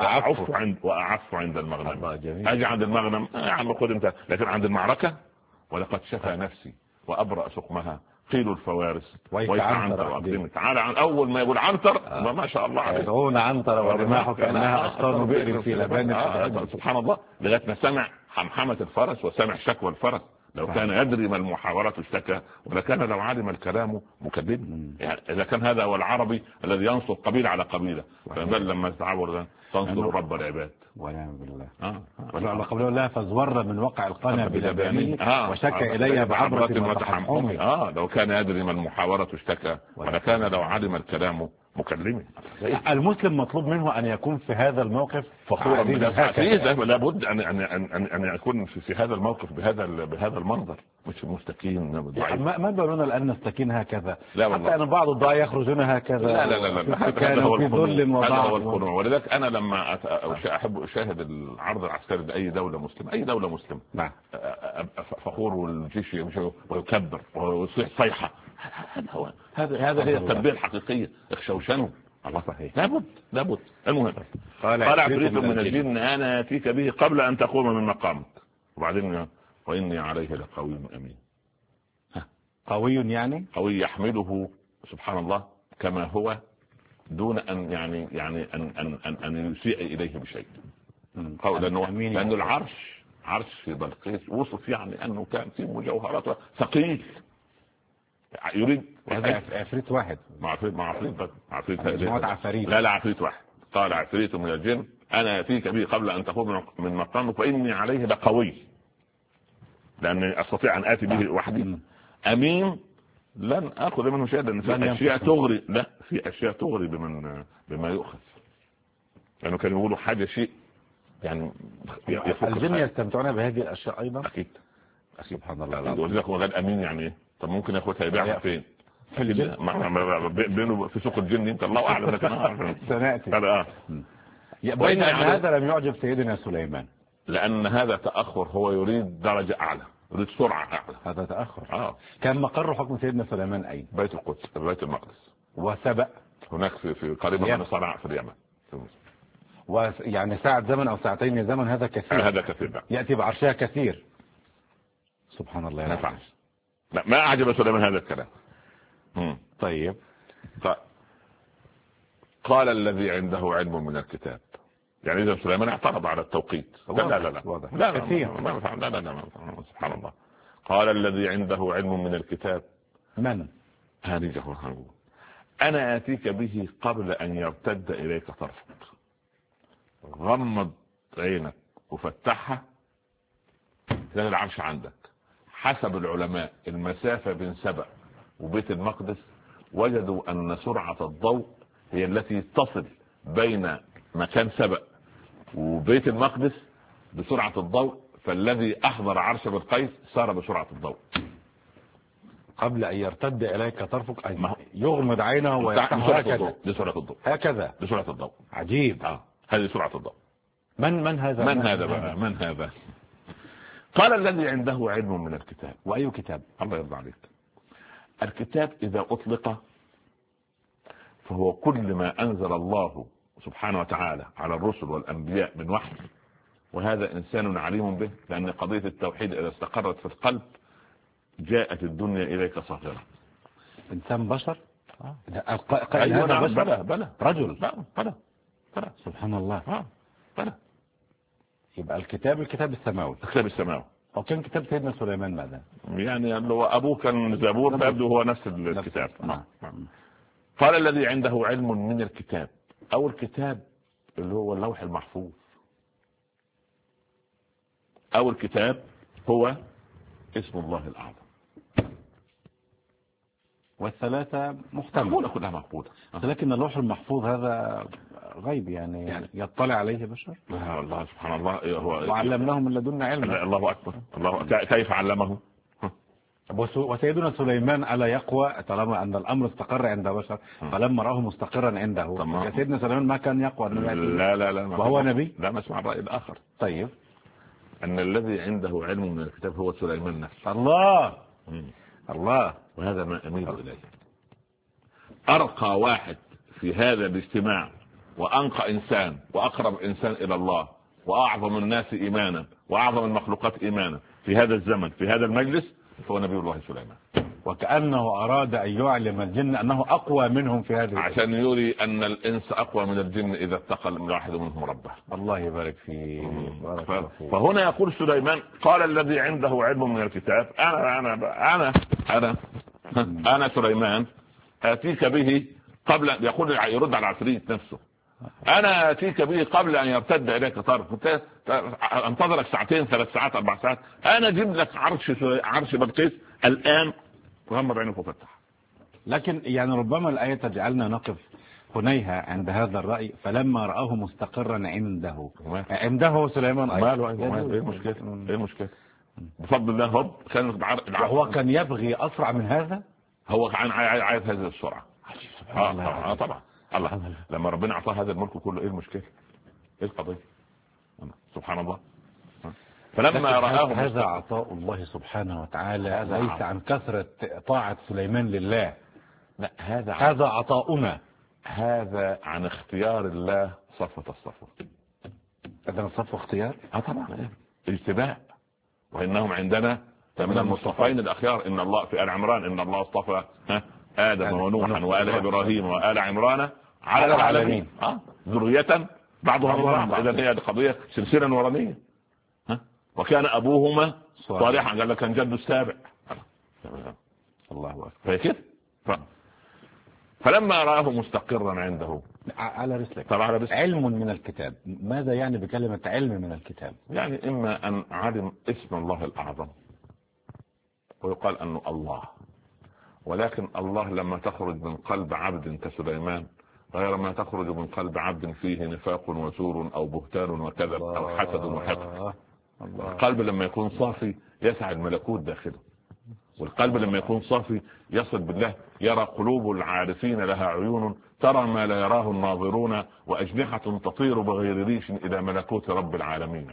وأعف عند المغنم. أجي عند المغنم يا عم خد أنت، لكن عند المعركة ولقد شفى نفسي وأبرأ سقمها قيل الفوارس ويك عنتر. تعالى عن أول ما يقول عنتر ما شاء الله عليه يدعون عنتر ورماحه كأنها أشطان بئر في لبان. سبحان الله. لغاية ما سمع حمحمة الفرس وسمع شكوى الفرس. لو كان يدري ما المحاورات اشتكى ولكان لو علم الكلام مكذب. يعني إذا كان هذا هو العربي الذي ينصر قبيلة على قبيلة، فبل لما تعبر تنصر رب العباد ونعم بالله. وعلى قبل الله فزور من وقع القنا بلبانه وشكى إلي بعبرة وتحمحمه. لو كان يدري ما المحاورة اشتكى ولكان لو علم الكلام مكلمه. المسلم مطلوب منه أن يكون في هذا الموقف فخورا بهذا. لابد أن يكون في هذا الموقف بهذا المنظر، مش مستكين. ما بالنا الآن نستكين هكذا؟ لا والله. حتى أن بعض الضعاء يخرجون هكذا. لا كانوا في ذل وضعف. ولذلك أنا لما أحب أشاهد العرض العسكري لأي دولة مسلمة نعم فخور والجيش ويكبر ويصيح صيحة. هذا هي التربية الحقيقية. اخشوشنوا. الله صحيح. لابد. المهم قال عفريت من الجن أنا أتيك به قبل أن تقوم من مقامك. وبعدين وإني عليه لقوي أمين. قوي يعني قوي يحمله سبحان الله كما هو دون أن يعني أن يسيء إليه بشيء. لأنه العرش في بلقيس وصف يعني أنه كان فيه مجوهرات ثقيل يريد. عفريت واحد مع عفريت لا عفريت واحد. قال عفريت من الجن أنا أتيك به قبل أن تقوم من مقامك فإني عليه لقوي، لأني أستطيع أن آتي به وحدي. أمين لن أخذ منه شيئا، لأن في أشياء تغري. لا في أشياء تغري بما يؤخذ، لأنه كانوا يقولوا حاجة شيء يعني الجن يستمتعون بهذه الأشياء أيضا. أكيد. سبحان الله. ولذلك هو قال أمين يعني إيه؟ طب ممكن ياخدها يبيعها فين؟ بينه في سوق الجن يمكن الله أعلم. لكن سنأتي. وإن هذا لم يعجب سيدنا سليمان، لأن هذا تأخر. هو يريد درجة أعلى، يريد سرعة أعلى. هذا تأخر. كان مقر حكم سيدنا سليمان أين؟ بيت القدس، بيت المقدس. وسبأ هناك في قريبا من صنعاء في اليمن. ويعني ساعة زمن أو ساعتين زمن هذا كثير. هذا كثير بقى. يأتي بعرشها كثير. سبحان الله. لا ما أعجب سليمان هذا الكلام. طيب قال الذي عنده علم من الكتاب، يعني إذا سليمان اعترض على التوقيت. لا سبحان الله. قال الذي عنده علم من الكتاب من هانجه أنا آتيك به قبل أن يرتد إليك طرفك. غمض عينك وفتحها تلاقي العرش عندك. حسب العلماء المسافة بين سبأ وبيت المقدس وجدوا أن سرعة الضوء هي التي تصل بين مكان سبأ وبيت المقدس بسرعة الضوء، فالذي أحضر عرش بالقيس سار بسرعة الضوء. قبل أن يرتد إليك طرفك أي يغمض عينه ويفتح هكذا بسرعة الضوء. هكذا بسرعة الضوء. عجيب. هذه سرعة الضوء. من هذا؟ من هذا؟ قال الذي عنده علم من الكتاب. وأي كتاب؟ الله يرضى عليك. الكتاب إذا أطلق فهو كل ما أنزل الله سبحانه وتعالى على الرسل والأنبياء من وحي، وهذا إنسان عليم به، لأن قضية التوحيد إذا استقرت في القلب جاءت الدنيا إليك صغيرة. إنسان بشر. أيوة بلى رجل. بلى سبحان الله. بلى. يبقى الكتاب السماوي. الكتاب السماوي وكان كتاب سيدنا سليمان ماذا؟ يعني لو ابوه كان زبور فيبدو هو نفس الكتاب. قال الذي عنده علم من الكتاب، او الكتاب اللي هو اللوح المحفوظ، او الكتاب هو اسم الله الاعظم. والثلاثة مختلفة كلها مقبولة. لكن اللوح المحفوظ هذا غيب يعني يطلع عليه بشر. الله سبحان الله. هو وعلمناه من لدنا علما. الله أكبر. الله كيف علمه؟ وسيدنا سليمان ألا يقوى طالما أن الأمر استقر عند بشر، فلما راه مستقرا عنده سيدنا سليمان ما كان يقوى أنه يأتي. لا وهو نبي. لا، ما اسمع الرأي الآخر. طيب، أن الذي عنده علم من الكتاب هو سليمان نفسه. الله. وهذا ما أميل إليه. أرقى واحد في هذا الاجتماع وأنقى إنسان وأقرب إنسان إلى الله وأعظم الناس إيمانا وأعظم المخلوقات إيمانا في هذا الزمن في هذا المجلس هو نبي الله سليمان. وكأنه أراد أن يعلم الجن أنه أقوى منهم في هذه عشان يري أن الإنس أقوى من الجن إذا اتقى واحد منهم ربه. الله يبارك فيه. فهنا يقول سليمان قال الذي عنده علم من الكتاب أنا سليمان آتيك به قبل، يقول يرد على العفريت نفسه، أنا آتيك به قبل أن يرتد إليك طرف. كنت أنتظرك ساعتين 3 ساعات 4 ساعات، أنا أجيب لك عرش بلقيس الآن. وغمض عينك وفتح. لكن يعني ربما الآية تجعلنا نقف هنيها عند هذا الرأي. فلما رآه مستقرا عنده سليمان أيضا. إيه المشكلة؟ بفضل الله هو كان يبغي أسرع من هذا. هو كان عايز هذه السرعة. طبعا الله لما ربنا أعطاه هذا الملك كله، إيه المشكلة؟ إيه القضية؟ سبحان الله. فلما رآه هذا عطاء الله سبحانه وتعالى، ليس عن كثرة طاعة سليمان لله. لا، هذا عطاؤنا، هذا عن اختيار الله صفوة الصفوة. هذا الصفوة اختيار؟ طبعا اجتباء. وإنهم عندنا من المصطفين الأخيار. إن الله في آل عمران إن الله اصطفى آدم ونوحا وآل إبراهيم وآل عمران على العالمين ذرية بعضها من بعض. إذا هي قضية سلسلة نورانية. وكان أبوهما صالحا، قال لك كان جد السابع. الله أكبر. فكده فلما رآه مستقرا عنده على رسلك. طبعا على رسلك. علم من الكتاب، ماذا يعني بكلمة علم من الكتاب؟ يعني إما أن علم اسم الله الأعظم ويقال أنه الله، ولكن الله لما تخرج من قلب عبد كسليمان غير ما تخرج من قلب عبد فيه نفاق وزور أو بهتان وكذب أو حسد وحقد. القلب لما يكون صافي يسعى الملكوت داخله، والقلب لما يكون صافي يصل بالله. يرى قلوب العارفين لها عيون ترى ما لا يراه الناظرون وأجنحة تطير بغير ريش إلى ملكوت رب العالمين.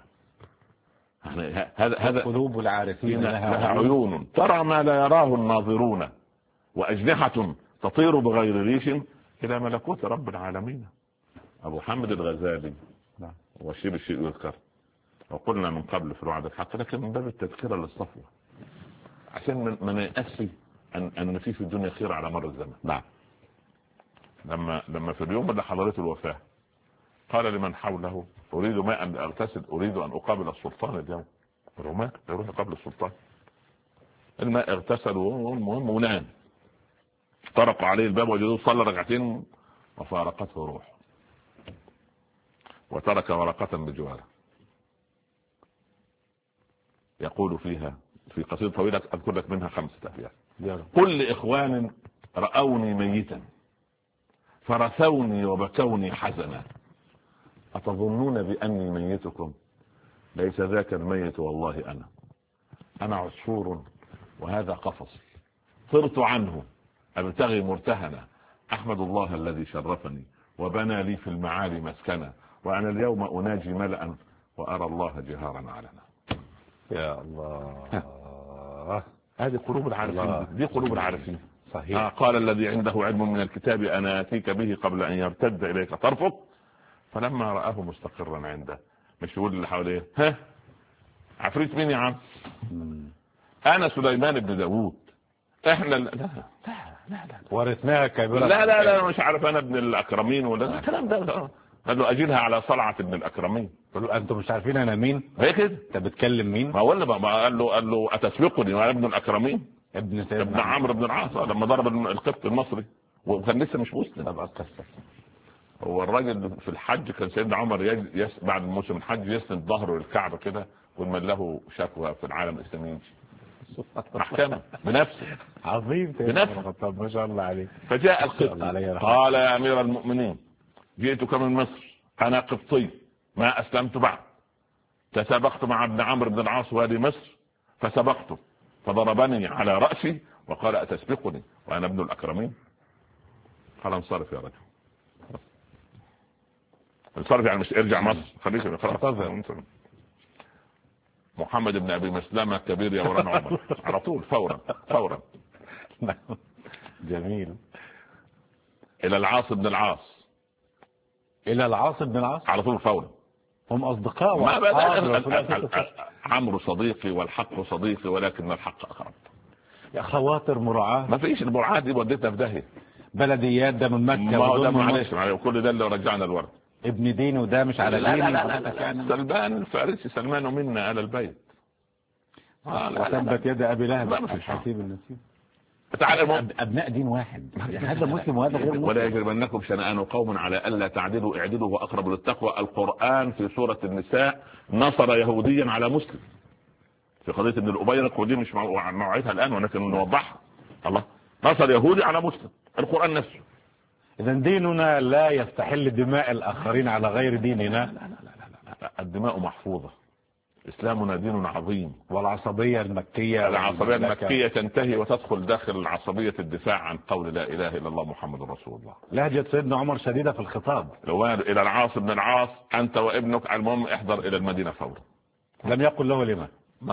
هذا قلوب العارفين لها عيون ترى ما لا يراه الناظرون وأجنحة تطير بغير ريش إلى ملكوت رب العالمين. أبو حامد الغزالي وشيب الشيء يذكر، وقلنا من قبل في الوعد الحق، لكن من باب التذكرة للصفوة عشان ما نيأسي أن في الدنيا خير على مر الزمن. نعم. لما في اليوم اللي حضرته الوفاة قال لمن حوله أريد ما أن أغتسل، أريد أن أقابل السلطان اليوم. الرماة يروح يقابل السلطان. الماء اغتسل والمهم ونام. طرقوا عليه الباب وجدوه صلى 2 ركعتين وفارقته روح وترك ورقة بجواره يقول فيها في قصيدة طويلة أذكر لك منها 5 أبيات. قل لإخوان رأوني ميتا فرثوني وبكوني حزنا أتظنون بأني ميتكم ليس ذاك الميت والله أنا عصفور وهذا قفص طرت عنه أبتغي مرتهنا أحمد الله الذي شرفني وبنى لي في المعالي مسكنا وأنا اليوم أناجي ملأ وأرى الله جهارا علنا. يا الله. هذه قلوب العارفين. دي قلوب العارفين. صحيح. قال الذي عنده علم من الكتاب أنا آتيك به قبل أن يرتد إليك طرفك. فلما رآه مستقرا عنده مش يقول اللي حواليه عفريت مين يا عم؟ أنا سليمان بن داوود. احنا لا ورثناها كبيرة. لا مش عارف أنا ابن الأكرمين ولا الكلام ده. قال له أجلها على صلعة ابن الأكرمين. قال له انتوا مش عارفين انا مين؟ هي كده. انت بتكلم مين؟ ما ولا قال له اتسبقني وانا ابن الاكرمين ابن عمرو بن العاص لما ضرب القبط المصري وكان لسه مش مسلم. طب القصه، هو الراجل في الحج كان سيدنا عمر بعد موسم الحج يسند ظهره للكعبه كده، ومن له شكوى في العالم الاسلامي محكمه بنفسه. عظيم بنفسه. طب ما شاء الله عليك. فجاء القبط قال يا امير المؤمنين جئتك من مصر، انا قبطي ما اسلمت بعد، تسابقت مع ابن عمرو بن العاص وادي مصر فسبقته فضربني على راسي وقال اتسبقني وانا ابن الاكرمين. قال انصرف يا رجل، انصرف يعني مش ارجع مصر، خليك خلاص. محمد بن ابي مسلمه كبير يا وران عمر على طول فورا. جميل. الى العاص بن العاص، على طول فورا. هم اصدقاء عمرو صديقي والحق صديقي ولكن الحق اقرب. يا خواطر مراعاه، ما فيش المراعاه دي وديتنا في داهيه. بلديات ده من مكه، ما هو ده معلش كل ده اللي رجعنا الورد. ابن دين وده مش على دين. لا. سلمان الفارسي سلمان منا على البيت. وثبت يد ابي لهب الحسيب النسيب. ابناء دين واحد، هذا مسلم وهذا غير مسلم. ولا يجرمنكم شنآن قوم على الا تعدلوا اعدلوا واقرب للتقوى. القران في سوره النساء نصر يهوديا على مسلم في قضيه ابن الابيرق، ودي مش موعدها الان ولكن نوضحها. الله نصر يهودي على مسلم، القران نفسه. اذا ديننا لا يستحل دماء الاخرين على غير ديننا. لا. الدماء محفوظه. اسلامنا دين عظيم. والعصبيه المكيه تنتهي وتدخل داخل العصبيه الدفاع عن قول لا اله الا الله محمد رسول الله. لهجه سيدنا عمر شديده في الخطاب. لو الى العاص بن العاص انت وابنك المهم احضر الى المدينه فورا. لم يقل له لما.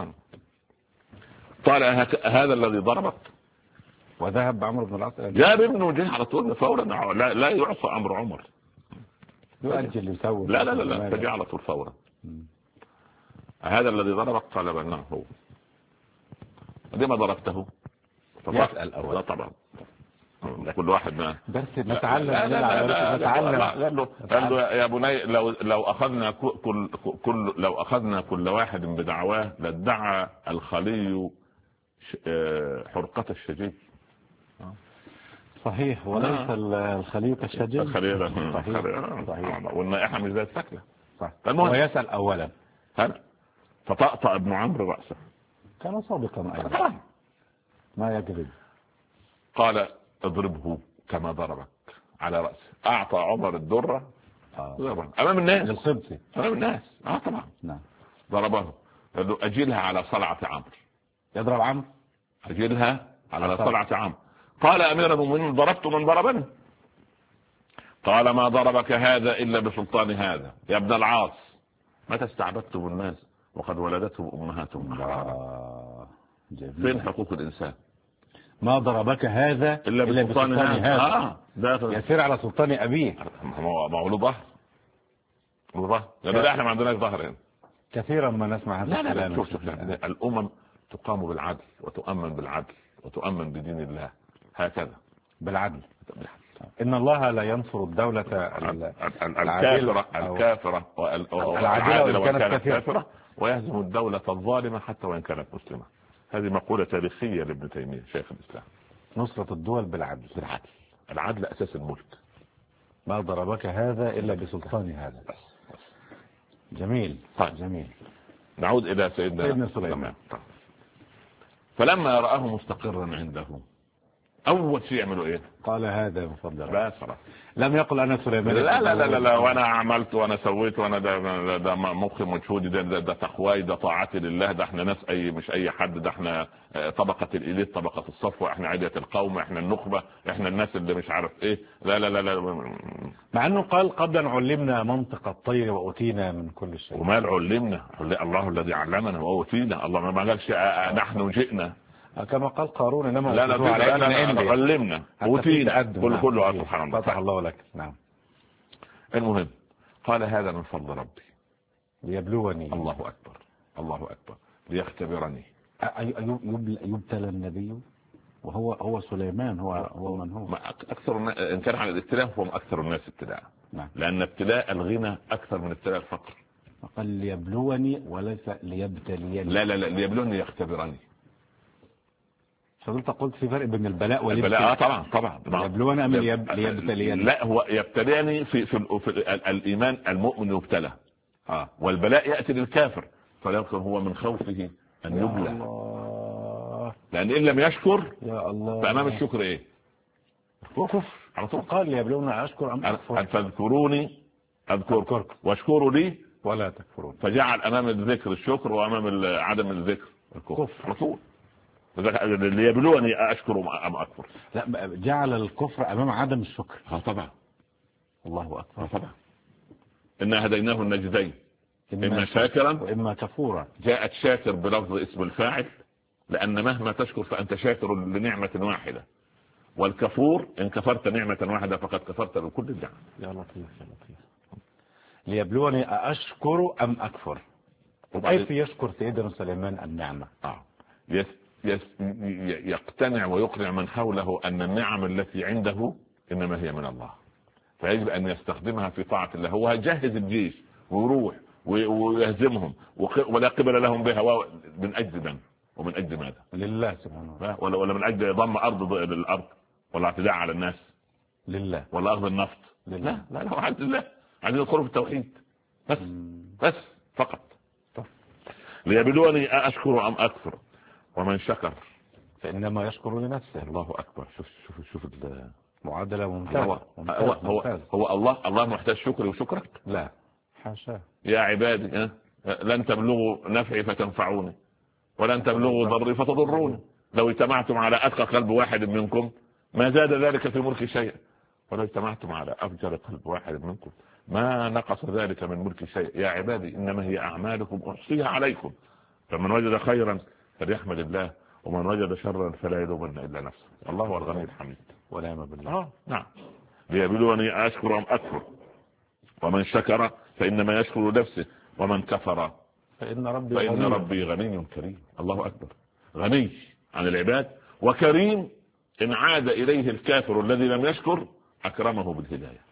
قال هذا الذي ضربك. وذهب عمرو بن العاص جاب ابنه جه على طول فورا. لا يعصى امر عمر، يؤجل يسوي. لا فجاء على طول فورا. هذا الذي ضربك قال بأنه هو. لما ضربته؟ يسأل أولا. لا طبعا كل واحد ما بس نتعلم. قال له يا بني لو أخذنا كل واحد بدعواه لادعى الخلي حرقة الشجي. صحيح. وليس الخلي كالشجي. صحيح. والنائحة مش زي السكلة. صح. ويسأل أولا. فطأطأ ابن عمرو رأسه. كان صادقا أيضا ما يكذب. قال اضربه كما ضربك على رأسه. أعطى عمر الدرة أمام الناس. للقبطي أمام الناس. طبعا. نعم. ضربه. قال له أجلها على صلعة عمرو. يضرب عمرو. أجلها على صلعة عمرو. قال أمير المؤمنين ضربت من ضربني. قال ما ضربك هذا إلا بسلطان هذا يا ابن العاص. متى استعبدتم الناس وقد ولدتهم امهاتهم حرارا. فين حقوق الانسان؟ ما ضربك هذا الا بسلطان هذا. يسير على سلطان ابيه. ما هو له ظهر. لا احنا ما عندناش ظهر هنا. كثيرا ما نسمع هذا الكلام. شوف الامم تقام بالعدل وتؤمن بالعدل وتؤمن بدين الله هكذا بالعدل. إن الله لا ينصر الدولة الكافرة العادلة وإن كانت كافرة، ويهزم الدولة الظالمة حتى وإن كانت مسلمة. هذه مقولة تاريخية لابن تيمية شيخ الإسلام. نصرة الدول بالعدل. العدل أساس الملك. ما ضربك هذا إلا بسلطان هذا. جميل. جميل. نعود إلى سيدنا سليمان. فلما رآه مستقرا عنده اول شيء يعملوا ايه؟ قال هذا من فضل الله. لم يقل انا سليمان. لا وانا عملت وانا سويت وانا ده مخي مجهودي ده تقواي ده طاعتي لله. ده احنا ناس مش اي حد. ده احنا طبقه الاليت طبقه الصفوه. احنا عدة القوم. احنا النخبه. احنا الناس اللي مش عارف ايه. لا مع انه قال قبلا علمنا منطق الطير واوتينا من كل شيء. وما علمنا الله الذي علمنا واوتينا. الله ما قالش نحن جئنا كما قال قارون انما لا علمنا اوتينا كله سبحان الله. فتح الله لك. نعم. المهم قال هذا من فضل ربي ليبلوني. الله اكبر ليختبرني. يبتلى النبي وهو سليمان هو من هو اكثر ان كان على الابتلاء هو اكثر الناس ابتلاء. نعم. لان ابتلاء الغنى اكثر من ابتلاء الفقر. قال ليبلوني وليس ليبتليني. لا ليبلوني يختبرني. فضلت قلت في فرق بين البلاء والابتلاء. البلاء طبعا ليبلوني ام ليبتليني؟ لا، هو يبتليني في الايمان، المؤمن يبتلى. والبلاء ياتي للكافر، فلكن هو من خوفه ان يبلى. لان ان لم يشكر يا الله فامام الشكر ايه؟ هو كفر على طول. قال ليبلوني اشكر ام اكفر؟ فاذكروني اذكركم واشكروا لي ولا تكفرون. فجعل امام الذكر الشكر وامام عدم الذكر الكفر على طول. ليبلوني اشكر ام اكفر. لا، جعل الكفر امام عدم الشكر. طبعا. الله اكبر. طبعا. انا هديناه النجدين، اما شاكرا واما كفورا. جاءت شاكر بلفظ اسم الفاعل، لان مهما تشكر فانت شاكر لنعمه واحده، والكفور ان كفرت نعمه واحده فقد كفرت لكل النعم. يا لطيف يا لطيف. ليبلوني أشكر أم أكفر. كيف يشكر سيدنا سليمان النعمة؟ يقتنع ويقنع من حوله أن النعم التي عنده إنما هي من الله، فيجب أن يستخدمها في طاعة الله. هو يجهز الجيش ويروح ويهزمهم ولا قبل لهم بها، من أجل من ومن أجل ماذا؟ لله سبحانه وتعالى. ولا من أجل ضم أرض للأرض، ولا اعتداء على الناس لله، ولا أخذ النفط لله. لا هو عبد الله، عايزين يدخلوا في التوحيد بس فقط. ليبلوني أشكر أم أكفر، ومن شكر فإنما يشكر لنفسه. الله أكبر. شوف معادلة ممتازة. هو الله محتاج شكري وشكرك؟ لا حاشا. يا عبادي لن تبلغوا نفعي فتنفعوني، ولن تبلغوا ضري فتضروني. لو اجتمعتم على أتقى قلب واحد منكم ما زاد ذلك في ملك شيئا، ولو اجتمعتم على أفجر قلب واحد منكم ما نقص ذلك من ملك شيء. يا عبادي إنما هي أعمالكم أحصيها عليكم، فمن وجد خيرا فليحمد الله، ومن وجد شرا فلا يلومن إلا نفسه. الله هو الغني الحميد. ونعم بالله. نعم. ليبلوني أشكر أم أكفر، ومن شكر فإنما يشكر نفسه، ومن كفر فإن ربي غني كريم. الله أكبر. غني عن العباد وكريم. إن عاد إليه الكافر الذي لم يشكر أكرمه بالهداية،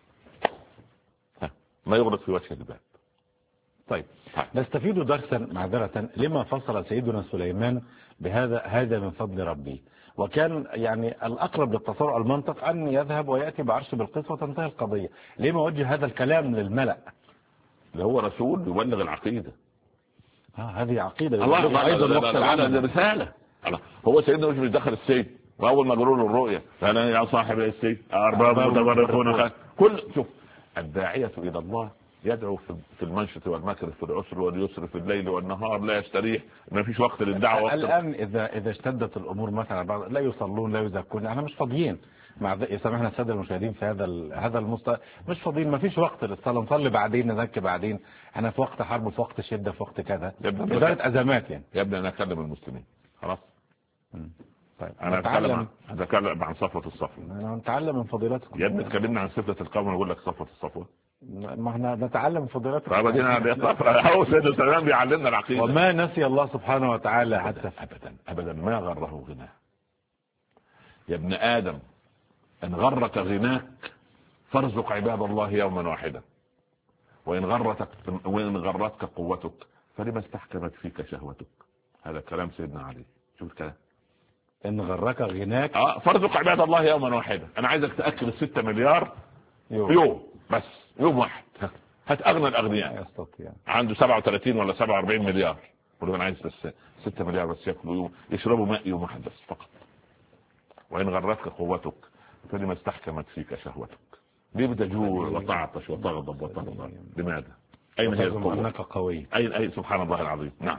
ما يغلق في وجه الباب. طيب نستفيد درسا معذرة لما فصل سيدنا سليمان هذا من فضل ربي، وكان يعني الأقرب للتصور المنطق أن يذهب ويأتي بعرش بالقسط وتنتهي القضية. لما وجه هذا الكلام للملأ؟ اللي هو رسول يبلغ العقيدة. هذه عقيدة الله أيضا وقت العمل رسالة. هو سيدنا مش بيدخل السيف، وأول ما قالوا له الرؤية فأنا يا صاحب السيف أرباب متفرقون. كل شوف الداعية إلى الله يدعو في المنشط والمكر، في العسر واليسر، في الليل والنهار، لا يستريح، ما فيش وقت للدعوة. الآن إذا اشتدت الأمور مثلا لا يصلون لا يزكون، احنا مش فاضيين، سامحنا السادة المشاهدين في هذا المستوى، مش فاضيين، ما فيش وقت للصلاة، نصلي بعدين نزكي بعدين، احنا في وقت حرب، في وقت شدة، في وقت كذا، إدارة أزمات يعني. يا ابني أنا أكلم المسلمين خلاص. طيب أنا أتكلم عن صفوة الصفوة. نتعلم من فضيلتكم. يا ابني اتكلمنا عن صفة القوم ونقول لك صفوة الصفوة. ما احنا نتعلم من فضيلتكم. طيب هو سيدنا سليمان بيعلمنا العقيدة. وما نسي الله سبحانه وتعالى حتى أبدا ما غره غناه. يا ابن آدم إن غرك غناك فارزق عباد الله يوما واحدا، وإن غرتك قوتك فلما استحكمت فيك شهوتك. هذا كلام سيدنا علي. شوف الكلام. إن غرك غناك فارزق عباد الله يوما واحدا. أنا عايزك تأكل 6 مليار يوم بس، يوم واحد. هات أغنى الأغنياء يستطيع عنده 37 ولا 47 مليار، ولو أنا عايز بس 6 مليار بس يأكلوا يوم، يشربوا ماء يوم واحد بس فقط. وإن غرتك قوتك فلما استحكمت فيك شهوتك. ليه بدأ جوع وتعطش وتغضب وتغضب؟ لماذا؟ أين هي القوة؟ أنك قوي. أين سبحان الله العظيم. نعم.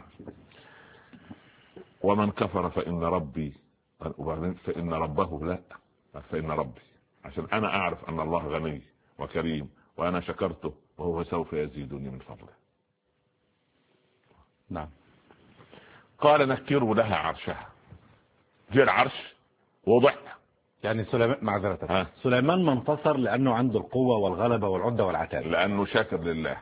ومن كفر فإن ربي، وبعدين فإن ربه، لا فإن ربي، عشان أنا أعرف أن الله غني وكريم وأنا شكرته وهو سوف يزيدني من فضله. نعم. قال نكروا لها عرشها. جاء العرش وضح. يعني سليمان معذرة سليمان ما انتصر لأنه عنده القوة والغلبة والعدة والعتاد، لأنه شاكر لله،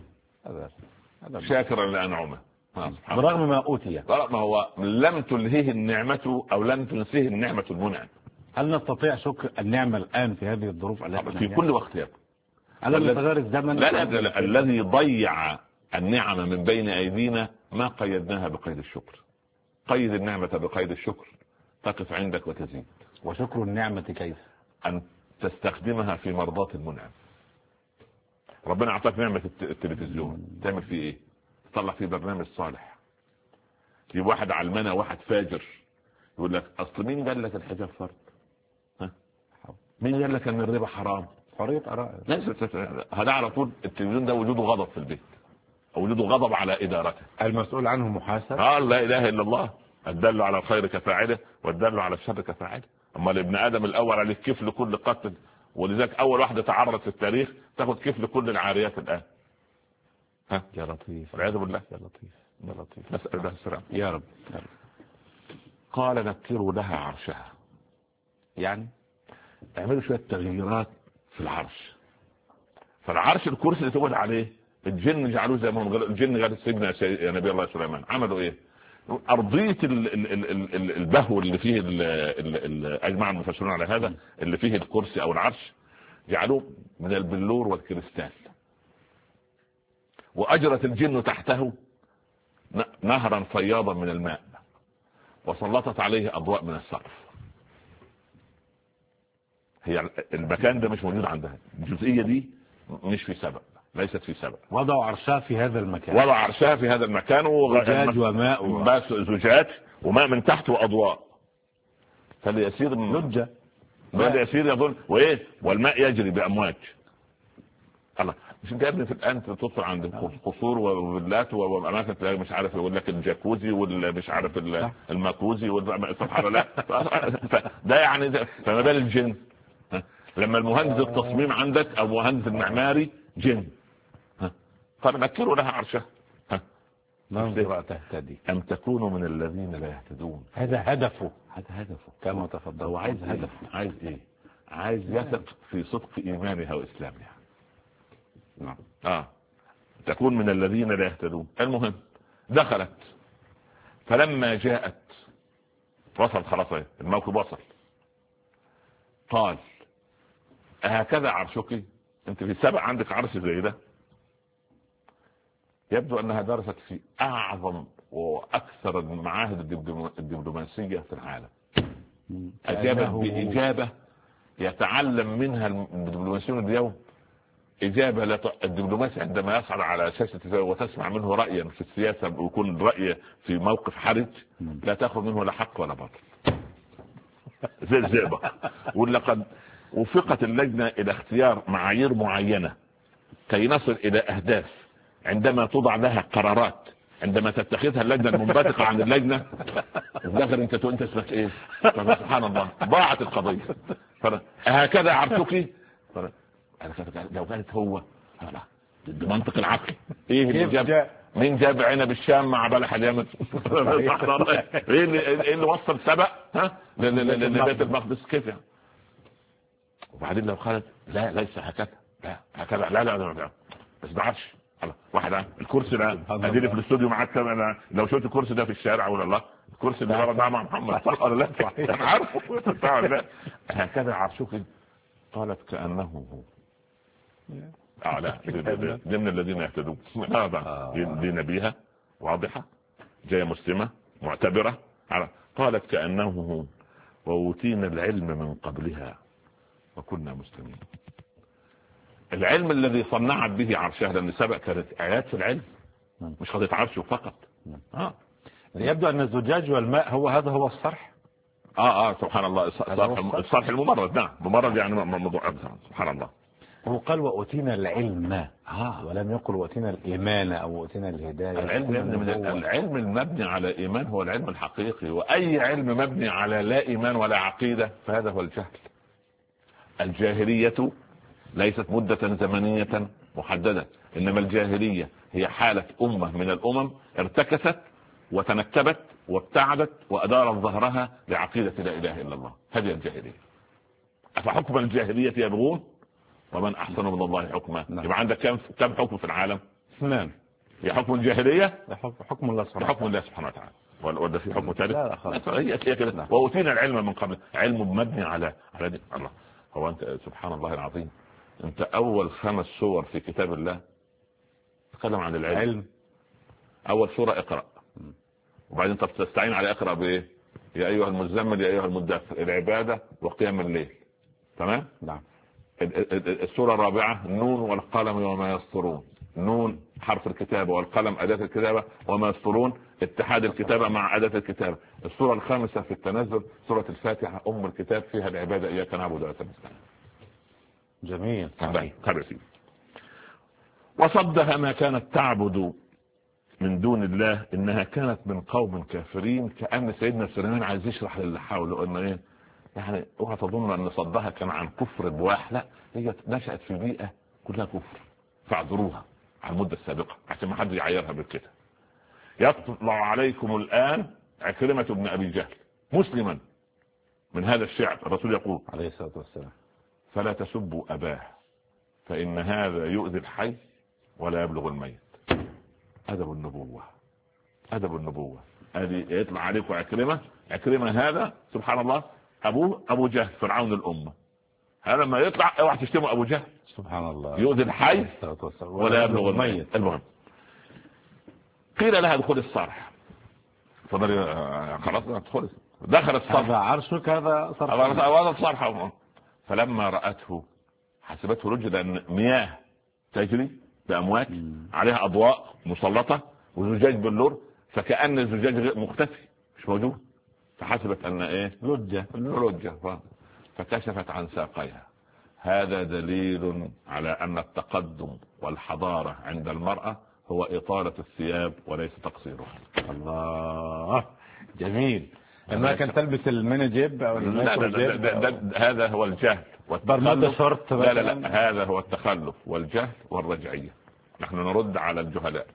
شاكرا لأنعمه برغم ما أوتي. ما هو لم تلهيه النعمة أو لم تنسيه النعمة المنعم. هل نستطيع شكر النعمة الآن في هذه الظروف في كل وقت يا على مقدار الزمن؟ لا الذي ضيع النعم من بين أيدينا ما قيدناها بقيد الشكر. قيد النعمة بقيد الشكر تقف عندك وتزيد. وشكر النعمة كيف؟ أن تستخدمها في مرضاة المنعم. ربنا أعطاك نعمة التلفزيون، تعمل فيه إيه؟ تطلع فيه برنامج صالح. في واحد علمنا واحد فاجر يقول لك أصل مين قال لك الحجاب فرض؟ مين قال لك أن الربا حرام؟ حرية آراء. هذا على طول التلفزيون ده وجوده غضب في البيت، وجوده غضب على إدارته. المسؤول عنه محاسب. لا إله إلا الله. الدل على الخير كفاعله والدل على الشر كفاعله. أما ابن آدم الأول عليه كفل كل قتل، ولذلك أول واحدة تعرض في التاريخ تاخد كفل كل العاريات الآن. يا لطيف والعياذ بالله. يا لطيف يا لطيف. نسأل الله السلام يا رب. قال نكروا لها عرشها، يعني اعملوا شوية تغييرات في العرش. فالعرش الكرسي اللي تقعد عليه الجن جعلوه زي ما هم. الجن قال سيدنا يا نبي الله سليمان عملوا ايه؟ ارضيه البهو اللي فيه اجمع المفسرون على هذا، اللي فيه الكرسي او العرش، جعلوه من البلور والكريستال، واجرت الجن تحته نهرا فياضا من الماء، وسلطت عليه اضواء من السقف. هي المكان ده مش موجود عندها، الجزئيه دي مش في سبأ، ليست في سبأ. وضعوا عرشها في هذا المكان. وضع عرشها في هذا المكان زجاج وماء بس زجاج وماء من تحت واضواء. فليسير لجة يسير يظن وايه، والماء يجري بامواج. الله، مش انت يا ابني في الان تدخل عند قصور وفيلات واماكن تلاقي مش عارف يقول لك الجاكوزي ولا مش عارف الماكوزي سبحان الله. ده يعني فما بال الجن لما المهندس التصميم عندك او مهندس المعماري جن. فنكروا لها عرشها ننظر تهتدي أم تكونوا من الذين لا يهتدون. هذا هدفه كما تفضل. هو عايز هدف، عايز ايه؟ عايز يثق في صدق ايمانها واسلامها. نعم. تكون من الذين لا يهتدون. المهم دخلت، فلما جاءت وصل خلاص الموكب وصل. قال هكذا عرشك؟ انت في سبأ عندك عرش زي ده؟ يبدو انها درست في اعظم واكثر المعاهد الدبلوماسية في العالم. اجابت باجابة يتعلم منها الدبلوماسيون اليوم. اجابة الدبلوماسي عندما يصعد على شاشة وتسمع منه رأيا في السياسة ويكون رأي في موقف حرج لا تأخذ منه لا حق ولا باطل. زي الزئبق. ولقد وفقت اللجنة الى اختيار معايير معينة كي نصل الى اهداف عندما توضع لها قرارات، عندما تتخذها اللجنة المنبثقة عن اللجنة الداخل انت اسمك ايه؟ سبحان الله، ضاعت القضية. هكذا عرشك؟ لو كانت هو بمنطق العقل ايه اللي جاب؟ مين جاب عنب الشام مع بلح اليمن؟ ايه اللي وصل سبأ لبيت المقدس كيف يعني؟ وبعدين لو قالت لا ليس هكذا، لا هكذا، لا بس ده عرش. واحد الكرسي ده اديني في الاستوديو معاك، لو شفت الكرسي ده في الشارع ولا الله الكرسي اللي ورا ده مع محمد، صح ولا لا؟ انا عارفه صح ولا لا؟ هكذا عرشك؟ قالت كأنه هو. لا ضمن الذين يهتدون. دي نبيها واضحة، جاية مسلمة معتبرة. قالت كأنه هو وأوتينا العلم من قبلها وكنا مسلمين. العلم الذي صنعت به عرشها، لأن سبق كانت آيات في العلم مش قضية عرشه فقط. يبدو أن الزجاج والماء هذا هو الصرح. سبحان الله. الصرح الممرد. نعم ممرد يعني موضوع. سبحان الله. هو قال وأوتينا العلم ولم يقل وأوتينا الإيمان أو أوتينا الهداية. العلم المبني على إيمان هو العلم الحقيقي، وأي علم مبني على لا إيمان ولا عقيدة فهذا هو الجهل. الجاهلية ليست مدة زمنية محددة، إنما الجاهلية هي حالة أمة من الأمم ارتكست وتنكبت وابتعدت وأدارت ظهرها لعقيدة لا إله إلا الله. هذه الجاهلية. أفحكم الجاهلية يبغون ومن أحسن من الله حكما. يبقى عندك كم حكم في العالم؟ 2. هي حكم الجاهلية، حكم الله سبحانه وتعالى. ولا في حكم ثالث؟ هي كده. وأوتينا العلم من قبل، علم مبني على دين الله. هو أنت سبحان الله العظيم، أنت أول 5 سور في كتاب الله تتكلم عن العلم. اول سورة اقرأ، وبعدين انت بتستعين على اقرأ بايه؟ يا ايها المزمل يا ايها المدثر، العبادة وقيام الليل. تمام؟ نعم. السورة الرابعة نون والقلم وما يسطرون، نون حرف الكتابة والقلم أداة الكتابة وما يسطرون اتحاد الكتابة مع أداة الكتابة. السورة الخامسة في التنزل سورة الفاتحة أم الكتاب، فيها العبادة إياك نعبد وإياك نستعين. جميل. وصدها ما كانت تعبد من دون الله إنها كانت من قوم كافرين. كأن سيدنا سليمان عايز يشرح للي حوله إنه إيه يعني، اوعى تظن ان صدها كان عن كفر بواح، لا، هي نشأت في بيئة كلها كفر، فاعذروها على المدة السابقة عشان ما حد يعيرها بالكده. يطلع عليكم الآن عكرمة بن أبي جهل مسلما من هذا الشعب. الرسول يقول عليه الصلاة والسلام فلا تسبوا أباه فإن هذا يؤذي الحي ولا يبلغ الميت. أدب النبوة، أدب النبوة. هذه يطلع عليكم عكرمة هذا سبحان الله أبوه أبو جهل فرعون الأمة، هذا لما يطلع اوعى تشتموا أبو جهل سبحان الله، يؤذي الحي ولا يبلغ الميت. المهم قيل لها ادخل الصرح، فضل خلاص ادخل، دخل الصرح. هذا عرشك هذا صرح، هذا الصرح. فلما رأته حسبته رجلا مياه تجري بأمواج عليها أضواء مسلطة وزجاج بالنور، فكأن الزجاج مختفي مش موجود، فحسبت ان ايه لجة فكشفت عن ساقيها. هذا دليل على ان التقدم والحضارة عند المرأة هو اطالة الثياب وليس تقصيرها. الله جميل. لما كانت تلبس المينيجيب او هذا هو الجهل والتخلف. لا هذا هو التخلف والجهل والرجعية. نحن نرد على الجهلاء.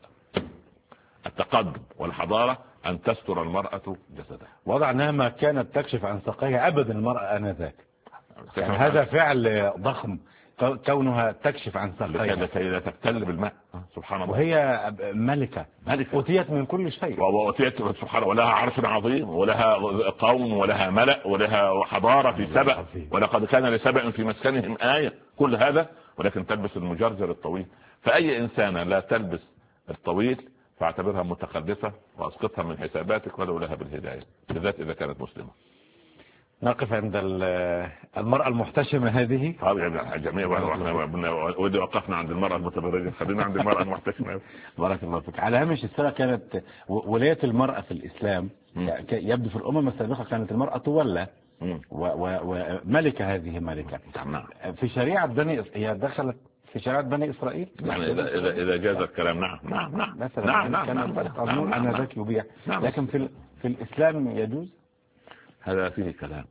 التقدم والحضارة أن تستر المرأة جسدها. وضع أنها ما كانت تكشف عن ساقيها أبدا المرأة آنذاك، يعني هذا فعل ضخم كونها تكشف عن ساقيها لكي لا تبتل بالماء. سبحان الله. وهي ملكة أوتيت من كل شيء، وأوتيت سبحان الله، ولها عرش عظيم ولها قوم ولها ملأ ولها حضارة في سبأ، ولقد كان لسبأ في مسكنهم آية. كل هذا ولكن تلبس المجرجر الطويل. فأي إنسان لا تلبس الطويل فاعتبرها متخلفة واسقطها من حساباتك ولو لها بالهداية، بالذات إذا كانت مسلمة. نقف عند المرأة المحتشمة هذه. جميع ودي وقفنا عند المرأة المتبرجة، خلينا عند المرأة المحتشمة. بارك الله فيك. على هامش السنة كانت ولاية المرأة في الإسلام يبدو في الأمم السابقة كانت المرأة تولى وملكة، هذه ملكة في شريعة بني، هي دخلت في شريعة بني إسرائيل يعني إذا جاز الكلام. نعم كان القانون أنا ذاك يبيع، لكن في الإسلام يجوز. هذا فيه كلام.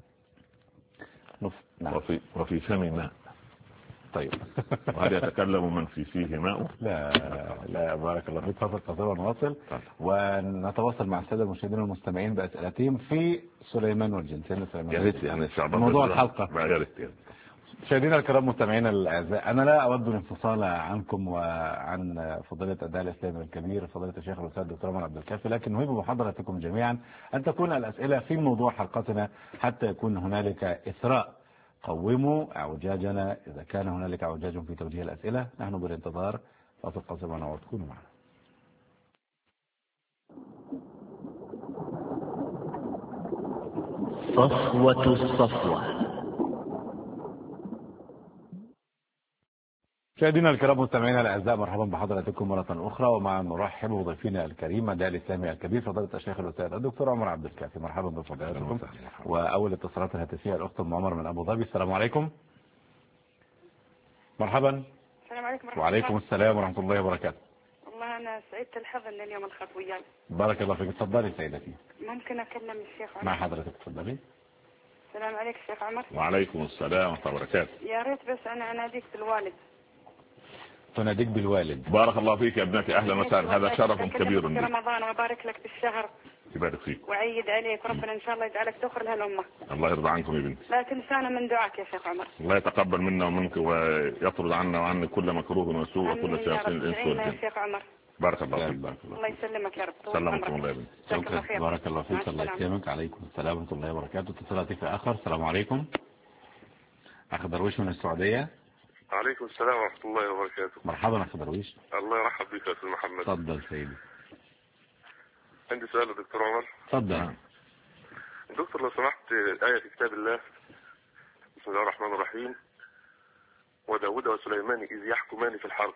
وفي فم ماء. طيب وهل يتكلم من فيه ماء؟ لا بارك الله فيك. فضل قصير ونواصل ونتواصل مع السادة المشاهدين والمستمعين بأسئلتهم في سليمان والجن. يا ريت يعني موضوع الحلقة. يا ريت. مشاهدينا الكرام مستمعينا الاعزاء، انا لا اود الانفصال عنكم وعن فضيله الداعيه الاسلامي الكبير فضيله الشيخ الاستاذ الدكتور عمر عبد الكافي، لكن نهيب بحضراتكم جميعا ان تكون الاسئله في موضوع حلقتنا حتى يكون هنالك اثراء. قوموا اعوجاجنا اذا كان هنالك اعوجاج في توجيه الاسئله. نحن بالانتظار. فاصل قصير ونعود، كونوا معنا. صفوة الصفوة. مشاهدينا الكرام مستمعينا الاعزاء، مرحبا بحضراتكم مره اخرى، ومع نرحب بضيفنا الكريم الداعي الاسلامي الكبير فضيله الشيخ الاستاذ الدكتور عمر عبد الكافي. مرحبا بفضيلتكم. واول اتصالات الهاتفيه الاخت ام عمر من ابو ظبي. السلام عليكم. مرحبا. السلام عليكم. وعليكم السلام ورحمه الله وبركاته. والله انا سعيدة الحظ ان اليوم الخط وياي. بارك الله فيك. تفضلي سيدتي. ممكن اكلم الشيخ عمر؟ مع حضرتك تفضلي. السلام عليكم الشيخ عمر. وعليكم السلام ورحمه الله وبركاته. يا ريت بس انا اناديك بالوالد. تناديك بالوالد. بارك الله فيك يا ابنتي، اهلا وسهلا، هذا شرف كبير لي. رمضان وبارك لك بالشهر. يبارك فيك. وعيد عليك وربنا ان شاء الله يجعلك تخر لهالامه. الله يرضى عنكم يا بنتي. لا تنسانا من دعاك يا شيخ عمر. الله يتقبل منا ومنك ويطرد عنا وعن كل مكروه وسوء وكل شياطين الانس والجن. يا شيخ عمر. بارك الله فيك. الله يسلمك يا رب. سلمكم الله يا بنتي. بارك الله فيك. الله يسلمك. عليكم السلام ورحمه الله وبركاته. اتصالاتك اخر. السلام عليكم. اخ درويش من السعوديه. عليكم السلام ورحمة الله وبركاته. مرحبا أخ درويش. الله يرحب بك يا أستاذ محمد. تفضل سيدي. عندي سؤال للدكتور عمر. تفضل. دكتور لو سمحت، آية في كتاب الله بسم الله الرحمن الرحيم: وداود وسليمان إذ يحكمان في الحرث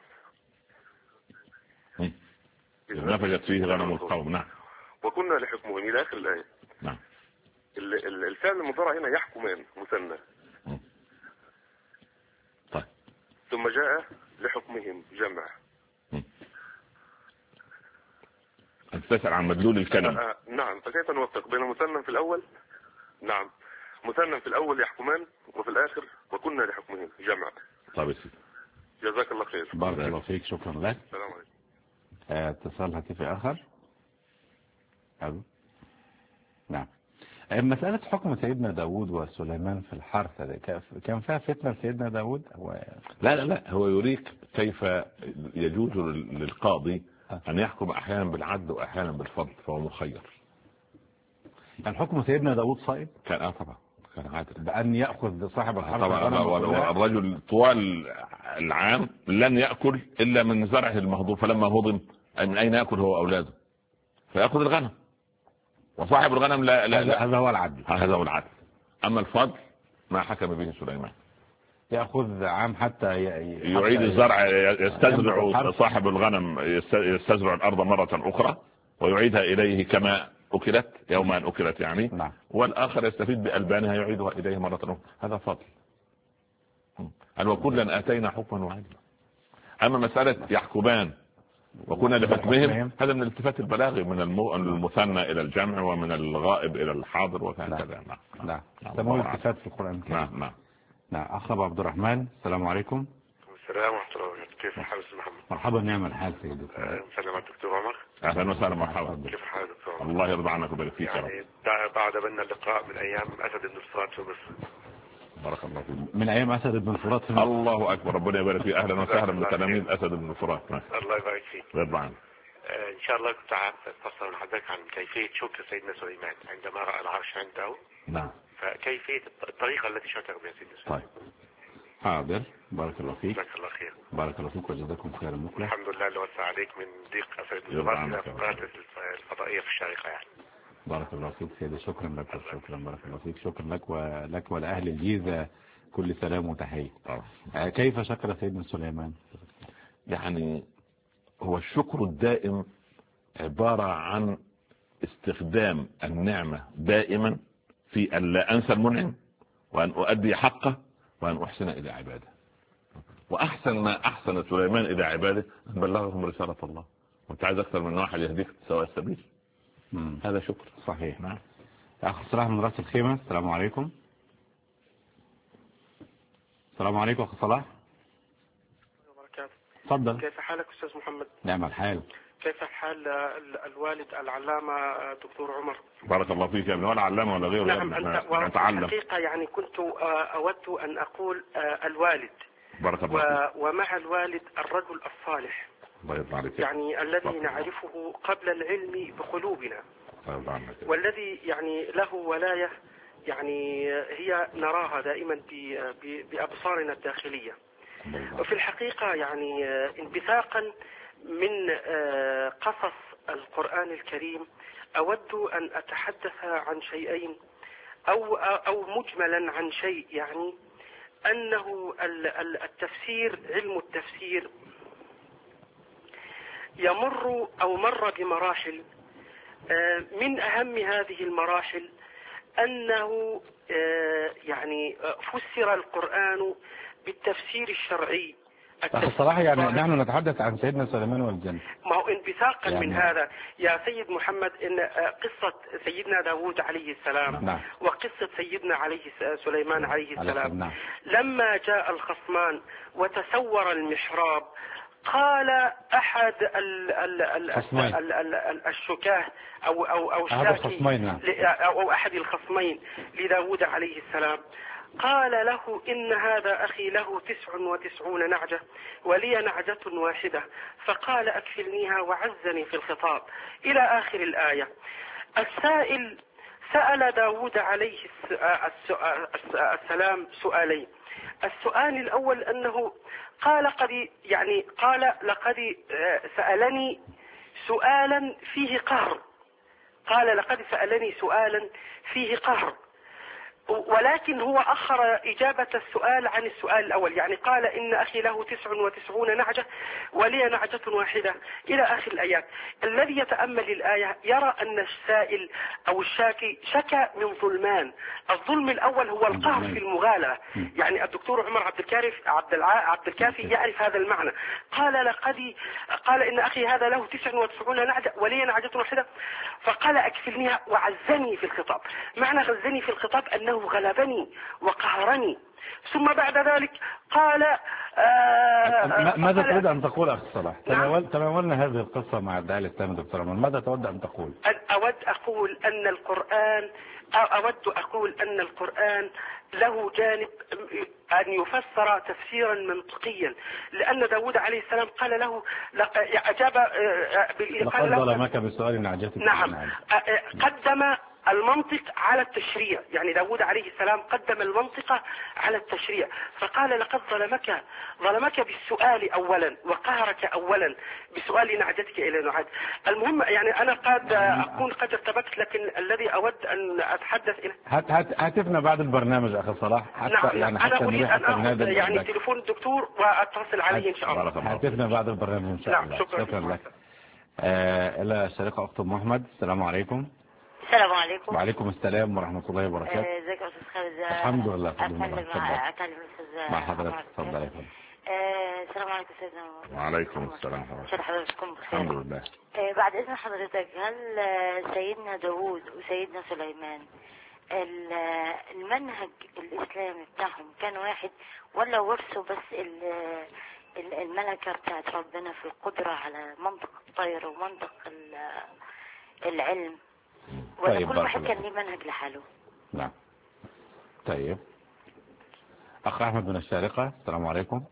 إذ نفجت فيه غنم القوم. نعم. وكنا لحكمهم إلى آخر الآية. نعم. الفعل المضارع هنا يحكمان مثنى. طيب. ثم جاء لحكمهم جمع. أنت تسأل عن مدلول الكلمة. نعم. فكيف نوفق بين مثنى في الأول، نعم، مثنى في الأول يحكمان، وفي الآخر وكنا لحكمهم جمع. طيب يا سيدي. جزاك الله خير. بارك الله فيك. شكرا لك. السلام عليكم. اتصال هاتفي آخر. ألو. نعم. مسألة حكم سيدنا داود وسليمان في الحرث كان فيها فتنة سيدنا داود؟ لا هو يريك كيف يجوز للقاضي أن يحكم أحيانا بالعدل وأحيانا بالفضل، فهو مخير. يعني حكم سيدنا داود صائب؟ كان طبعا كان عادل بأن يأخذ صاحب الحرث طبعا. الرجل طوال العام لن يأكل إلا من زرعه المهضوم، فلما هضم من أين يأكل هو أولاده؟ فيأخذ الغنم، وصاحب الغنم لا هذا هو العدل. هذا هو العدل. أما الفضل ما حكم به سليمان. يأخذ عام حتى يعيد الزرع، يستزرع صاحب الغنم يستزرع الأرض مرة أخرى ويعيدها إليه كما أكلت يوم أن أكلت يعني. نعم. والآخر يستفيد بألبانها يعيدها إليه مرة أخرى. هذا فضل. وكلا آتينا حكما وعدلا. أما مسألة يحكمان وكنا لحكمهم، هذا من الالتفات البلاغي، من المثنى إلى الجمع ومن الغائب إلى الحاضر وهكذا. نعم. سموه الالتفات في القرآن الكريم. نعم. أخ أبو عبد الرحمن، السلام عليكم. السلام ورحمة الله وبركاته. كيف الحال أستاذ محمد؟ مرحبا. نعم الحال سيدي. مسلم على الدكتور عمر. أهلا وسهلا. مرحبا. كيف الحال دكتور عمر؟ الله يرضى عنك ويبارك فيك يا رب. بعد بنا اللقاء من أيام أسد بن الفرات في مصر. بارك الله فيك. من أيام أسد بن الفرات في مصر. الله أكبر. ربنا يبارك فيك. أهلا وسهلا بتلاميذ أسد بن الفرات. الله يبارك فيك. يرضى عنك. إن شاء الله كنت أستفسر من حضرتك عن كيفية شكر سيدنا سليمان عندما رأى العرش عنده. نعم. فكيفية الطريقة التي شكر بها سيدنا سليمان. طيب. حاضر. بارك الله فيك. جزاك الله خير. بارك الله فيك وجزاكم خيرا مكلا. الحمد لله اللي وسع عليك من ضيق أسد بن الفرات إلى فقرات الفضائية في الشارقة يعني. بارك الله فيك سيدي. شكرا لك. شكرا. بارك الله فيك. شكرا لك ولأهل الجيزة كل سلام وتحية. كيف شكر سيدنا سليمان؟ يعني هو الشكر الدائم عبارة عن استخدام النعمة دائما في أن لا أنسى المنعم وأن أؤدي حقه وأن أحسن إلى عباده. وأحسن ما أحسن سليمان إلى عباده أن بلغهم رسالة الله. وأنت عايز أكثر من واحد يهديك سواء السبيل. هذا شكر. صحيح. نعم. أخ صلاح من رأس الخيمة، السلام عليكم. السلام عليكم أخ صلاح. تفضل. كيف حالك أستاذ محمد؟ نعم الحال. كيف حال الوالد العلامة دكتور عمر؟ بارك الله فيك يا ابن. ولا علامة ولا غيره. نعم. أتعلم. الحقيقة يعني كنت أود أن أقول الوالد. بارك الله فيك. ومع الوالد الرجل الصالح. الله يرضى عليك. يعني الذي نعرفه قبل العلم بقلوبنا. والذي يعني له ولاية يعني هي نراها دائما بأبصارنا الداخلية. وفي الحقيقة يعني انبثاقا من قصص القرآن الكريم أود أن أتحدث عن شيئين أو مجملا عن شيء، يعني أنه التفسير، علم التفسير مر بمراحل. من أهم هذه المراحل أنه يعني فسر القرآن بالتفسير الشرعي. الصراحة يعني نحن نتحدث عن سيدنا سليمان والجن. ما هو انبثاقا يعني من هذا يا سيد محمد إن قصة سيدنا داود عليه السلام. نعم. وقصة سيدنا سليمان عليه السلام. نعم. لما جاء الخصمان وتسور المحراب قال أحد الشكاه أو أحد الخصمين لداود عليه السلام، قال له إن هذا أخي له 99 نعجة ولي نعجة واحدة، فقال أكفلنيها وعزني في الخطاب إلى آخر الآية. السائل سأل داود عليه السلام سؤالين. السؤال الأول أنه قال لقد سألني سؤالا فيه قهر. قال لقد سألني سؤالا فيه قهر، ولكن هو أخر إجابة السؤال عن السؤال الأول. يعني قال إن أخي له 99 نعجة ولي نعجة واحدة إلى آخر الآيات. الذي يتأمل الآية يرى أن السائل أو الشاكي شكى من ظلمان. الظلم الأول هو القهر في المغالة. يعني الدكتور عمر عبد الكافي يعرف هذا المعنى. قال إن أخي هذا له 99 نعجة ولي نعجة واحدة، فقال أكفلنيها وعزني في الخطاب. معنى غزني في الخطاب أنه غلبني وقهرني. ثم بعد ذلك قال ماذا تود أن تقول أخي صلاح؟ تناولنا هذه القصة مع الداعية الإسلامي دكتور عمر، ماذا تود أن تقول؟ أود أقول أن القرآن له جانب أن يفسر تفسيرا منطقيا، لأن داود عليه السلام قال له أجاب لقد ظلمك بسؤال نعجتك. نعم، قدم المنطق على التشريع. يعني داود عليه السلام قدم المنطق على التشريع، فقال لقد ظلمك بالسؤال أولا وقهرك أولا بسؤال نعجتك إلى نعج. المهم يعني أنا أكون قد ارتبكت، لكن الذي أود أن أتحدث إليه هاتفنا بعد البرنامج أخي صلاح حتى نعم. حتى أنا أريد أن أخذ يعني لك. تليفون الدكتور وأتصل عليه إن شاء الله. هاتفنا بعد البرنامج إن شاء الله. نعم، شكرا لك. إلى الشريقة أخت محمد، السلام عليكم. السلام عليكم. وعليكم السلام ورحمة الله وبركاته. ازيك يا استاذ خالد؟ الحمد لله. اتكلم الاستاذ مع حضرتك. اتفضل يا فندم. السلام عليكم سيدنا. وعليكم السلام. حضراتكم بخير. الحمد لله. بعد اذن حضرتك، هل سيدنا داوود وسيدنا سليمان المنهج الاسلامي بتاعهم كان واحد، ولا ورثوا بس الملكة بتاعت ربنا في القدرة على منطق الطير ومنطق العلم، ولا طيب، كل واحد كان ليه منهج لحاله؟ نعم. طيب، أخ أحمد من الشارقة، السلام عليكم.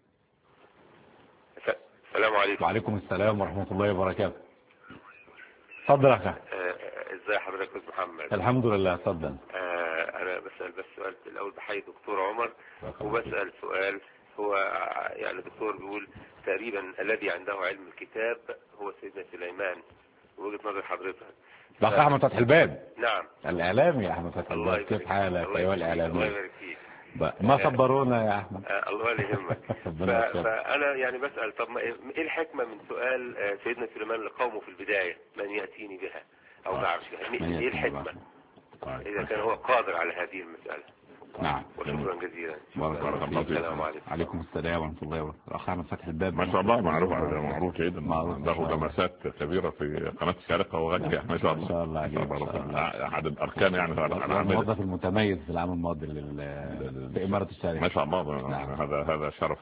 السلام عليكم. وعليكم السلام ورحمة الله وبركاته. تفضل يا أخي. ازي حضرتك يا استاذ محمد؟ الحمد لله. تفضل. انا بسأل بس سؤال الاول، بحيي دكتور عمر وبسأل سؤال. هو يعني الدكتور بيقول تقريبا الذي عنده علم الكتاب هو سيدنا سليمان، وجهة نظر حضرتك. الأخ أحمد فتح الباب. نعم. الإعلامي يا أحمد فتح الباب، كيف حالك أيها الإعلامي؟ الله يبارك فيك. ما صبرونا يا أحمد. الله يهمك. فأنا يعني بسأل، طب إيه الحكمة من سؤال سيدنا سليمان لقومه في البداية من يأتيني بها أو بعرشها؟ إيه الحكمة إذا كان هو قادر على هذه المسألة؟ نعم. وشكرا جزيلا. بارك الله فيك. السلام عليكم. عليكم السلام ورحمة الله وبركاته. الأخ أحمد فتح الباب ما شاء الله، معروف جيدا، له لمسات كبيرة في قناة الشارقة وغيرها. ما شاء الله. ما شاء الله. أحد الأركان يعني الموظف المتميز في العام الماضي في إمارة الشارقة. ما شاء الله. هذا شرف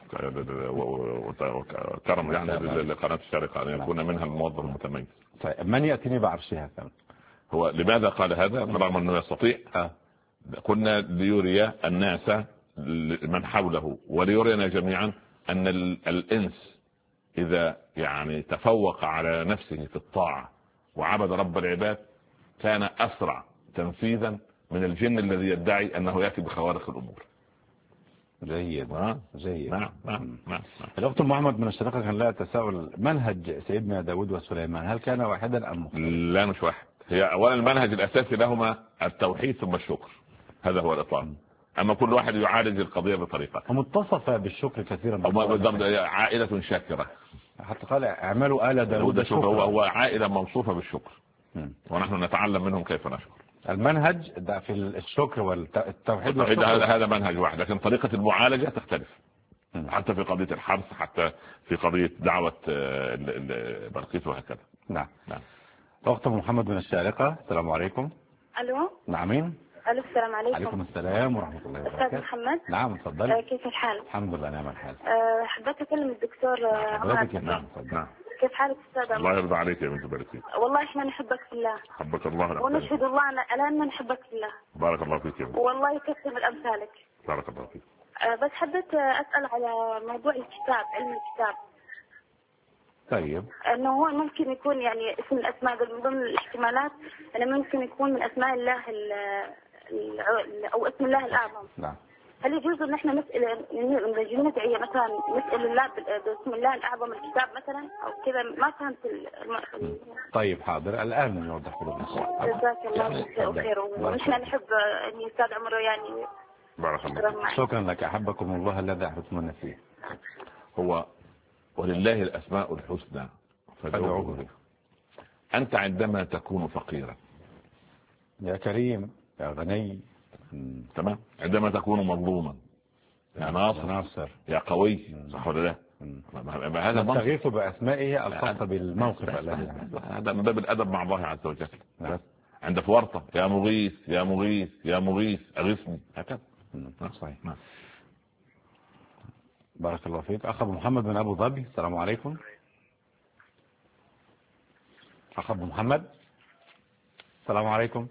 وكرم يعني لقناة الشارقة أن يكون منها الموظف المتميز. طيب، من يأتيني بعرشها كمان؟ هو لماذا قال هذا رغم أنه يستطيع؟ كنا ليري الناس من حوله وليرينا جميعا أن الإنس إذا يعني تفوق على نفسه في الطاعة وعبد رب العباد كان أسرع تنفيذا من الجن الذي يدعي أنه يأتي بخوارق الأمور. جيد. جيد. نعم. الأخت محمد من الشرقة كان لها تساؤل، منهج سيدنا داود وسليمان هل كان واحدا أم مختلف؟ لا، مش واحد. هي أولا المنهج الأساسي لهما التوحيد ثم الشكر، هذا هو الإطلاق. أما كل واحد يعالج القضية بطريقة. ومتصف بالشكر كثيرا. عائلة شاكرة، حتى قال اعملوا آل داود شكرا. هو عائلة موصوفة بالشكر، ونحن نتعلم منهم كيف نشكر. المنهج ده في الشكر والتوحيد هذا منهج واحد، لكن طريقة المعالجة تختلف. حتى في قضية الحرث، حتى في قضية دعوة بلقيس وهكذا. نعم. أخت محمد من الشارقة، السلام عليكم. الو. نعمين. الو، السلام عليكم. عليكم السلام ورحمة الله وبركاته. استاذ محمد. نعم، تفضلي. كيف الحال؟ الحمد لله، نعم الحال. حبيت اكلم الدكتور عمر. نعم. كيف حالك استاذ عمر؟ الله يرضى عليك يا بنت بارك. والله احنا نحبك في الله. حبك الله. ونشهد الله على ان نحبك في الله. بارك الله فيك يا بنت. والله يكثر من امثالك. بارك الله فيك. بس حبيت اسال على موضوع الكتاب، علم الكتاب. طيب. انه هو ممكن يكون يعني اسم الاسماء من ضمن الاحتمالات انه ممكن يكون من اسماء الله او اسم الله الاعظم. نعم. هل يجوز ان احنا نسال ندعي مثلا نسال الله باسم الله الاعظم الكتاب مثلا او كذا؟ ما فهمت طيب حاضر، الان نوضح لك. جزاك الله خير. ونحن نحب ان استاذ عمر يعني بارك الله. شكرا لك، احبكم الله الذي احببتمونا فيه. هو ولله الاسماء الحسنى فادعوه بها. انت عندما تكون فقيرا يا كريم يا غني، تمام، عندما تكون مظلوما يا ناصر يا قوي، صح ولا لا؟ هذا نستغيث باسمائه الخاصه بالموقف الذي هذا من باب الادب مع الله عز وجل. عند فورطه يا مغيث يا مغيث يا مغيث اغثني، هكذا. صحيح. بارك الله فيك. اخ ابو محمد من ابو ظبي، السلام عليكم. اخ ابو محمد السلام عليكم.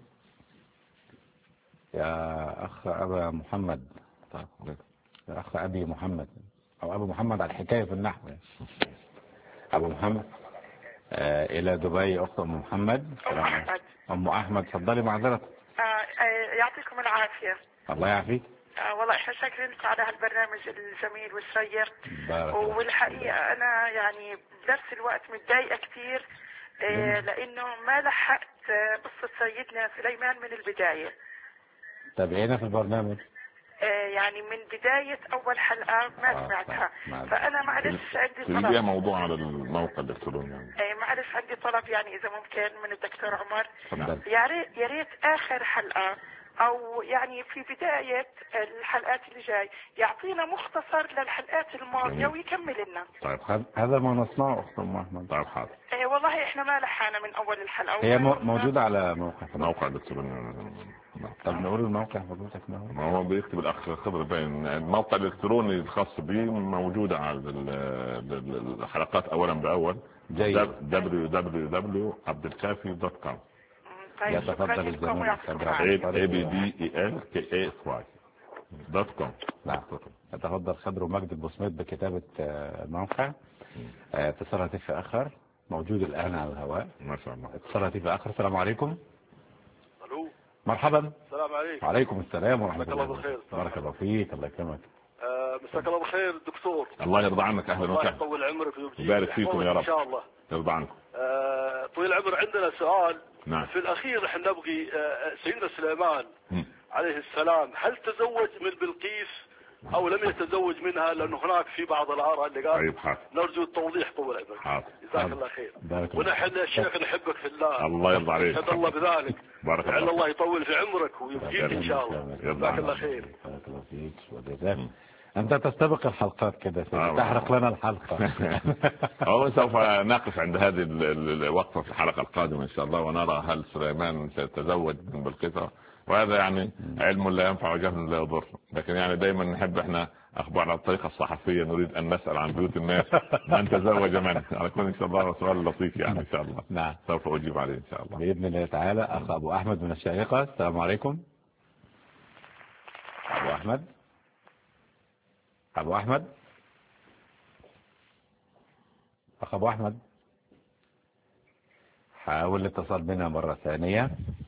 يا اخ ابا محمد، يا اخ ابي محمد او ابو محمد على الحكايه في النحو. ابو محمد الى دبي. اخت ام محمد. ام احمد تفضلي. معذره. يعطيكم العافيه. الله يعافيك. والله احنا شاكرين لكم على هالبرنامج الجميل والشيق. والحقيقه انا يعني بنفس الوقت متضايقه كثير لانه ما لحقت قصه سيدنا سليمان من البدايه. تابعينا في البرنامج. يعني من بداية أول حلقة ما سمعتها. فأنا معلش عندي طلب. فيها موضوع على الموقع الإلكتروني يعني. معلش عندي طلب يعني إذا ممكن من الدكتور عمر. يا ريت آخر حلقة أو يعني في بداية الحلقات اللي جاي يعطينا مختصر للحلقات الماضية ويكمل لنا. طيب هذا ما نصنعه أخت أم أحمد. طيب حاضر. والله إحنا ما لحقنا من أول الحلقة. هي موجودة على موقع الإلكتروني. طب نقول الموقع حضرتك. ما هو بيكتب الاخ خضر باين الموقع الالكتروني الخاص به موجوده على الحلقات اولا باول. www.abdelkafi.com. يتفضل الزميل abdelkafi.com. نعم. يتفضل خضر ومجد البوسميت بكتابه الموقع. اتصال هاتفي اخر موجود الان على الهواء. ما شاء الله. اتصال هاتفي اخر. السلام عليكم. الو. مرحبا. السلام عليكم. وعليكم السلام ورحمه الله بالخير. بارك الله فيك. الله يكرمك. مساك الله بالخير دكتور. الله يرضى عنك. اهلا وسهلا. الله يطول عمرك ويبارك فيكم يا رب ان شاء الله. يرضى عنكم. طويل العمر عندنا سؤال. نعم. في الاخير احنا نبغي سيدنا سليمان عليه السلام هل تزوج من بلقيس او لم يتزوج منها؟ لانه هناك في بعض الاراء اللي قال. طيب حاضر. نرجو التوضيح طول عمرك. حاضر. جزاك الله خير. ونحن يا شيخ نحبك في الله. الله يرضى عليك. شهد الله بذلك. بارك الله. الله يطول في عمرك ويبقيك ان شاء الله. جزاك الله خير. بارك الله فيك وجزاك. أنت تستبق الحلقات كده تحرق لنا الحلقة. هو سوف نقف عند هذه الوقفة في الحلقة القادمة إن شاء الله ونرى هل سليمان سيتزوج من بلقيس، وهذا يعني علم لا ينفع وجهل لا يضر، لكن يعني دايما نحب احنا أخبار على الطريقة الصحفية، نريد أن نسأل عن بيوت الناس من تزوج منه. على كل إن شاء الله سؤال لطيف يعني إن شاء الله. نعم. سوف أجيب عليه إن شاء الله بإذن الله تعالى. أخ أبو أحمد من الشارقة. السلام عليكم. أبو أحمد. أبو أحمد. أخ أبو أحمد حاول الاتصال بنا مرة ثانية.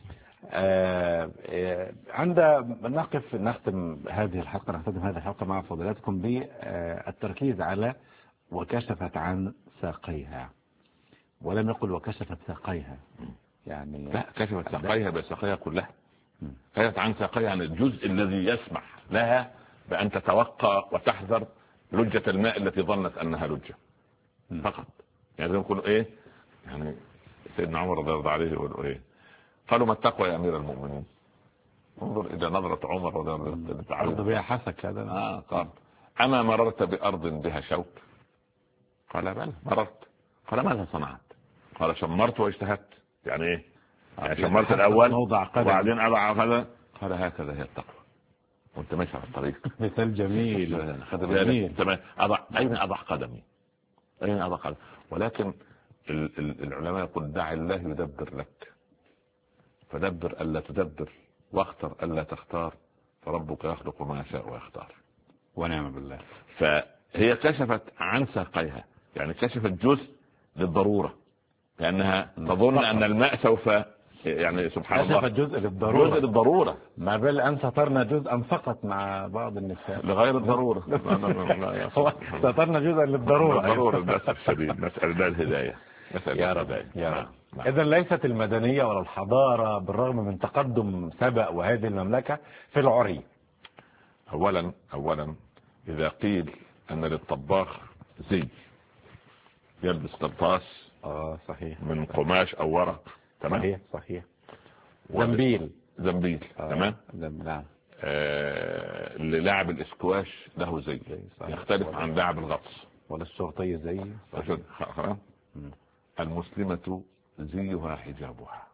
نختم هذه الحلقة مع فضيلتكم بالتركيز على وكشفت عن ساقيها، ولم يقل وكشفت ساقيها، يعني لا، كشفت ساقيها بساقيها كلها. كشفت عن ساقيها عن الجزء الذي يسمح لها بأن تتوقع وتحذر لجة الماء التي ظنت أنها لجة فقط. يعني زي ما يقولوا إيه، يعني سيدنا عمر رضي الله عليه يقول إيه، قالوا ما التقوى يا أمير المؤمنين؟ انظر إلى نظرة عمر رضي الله عنه. أرض بها حسك هذا. قال أما مررت بأرض بها شوك؟ قال بلى مررت. قال ماذا صنعت؟ قال شمرت واجتهدت. يعني إيه؟ يعني شمرت الأول وبعدين أضع هذا. قال هكذا هي التقوى وانت ماشي على الطريق. مثال جميل. تمام. اين اضع قدمي؟ اين اضع قدمي؟ ولكن العلماء يقول دع الله يدبر لك، فدبر الا تدبر واختر الا تختار، فربك يخلق ما يشاء ويختار. ونعم بالله. فهي كشفت عن ساقيها، يعني كشفت جزء للضرورة، لأنها تظن أن الماء سوف يعني سبحان الله كشفت جزء للضرورة. جزء للضرورة، ما بل أن سترنا جزءا فقط مع بعض النساء لغير الضرورة. سترنا جزءا للضرورة. الضرورة للأسف الشديد. نسأل الله الهداية. يا رب يا رب. إذا ليست المدنية ولا الحضارة بالرغم من تقدم سبأ وهذه المملكة في العري. أولا إذا قيل أن للطباخ زي يلبس قرطاس صحيح من قماش أو ورق، تمام، صحيح زنبيل تمام. نعم. للاعب الاسكواش له زي يختلف عن لاعب الغطس، ولا الشرطي زي. المسلمة زيها حجابها.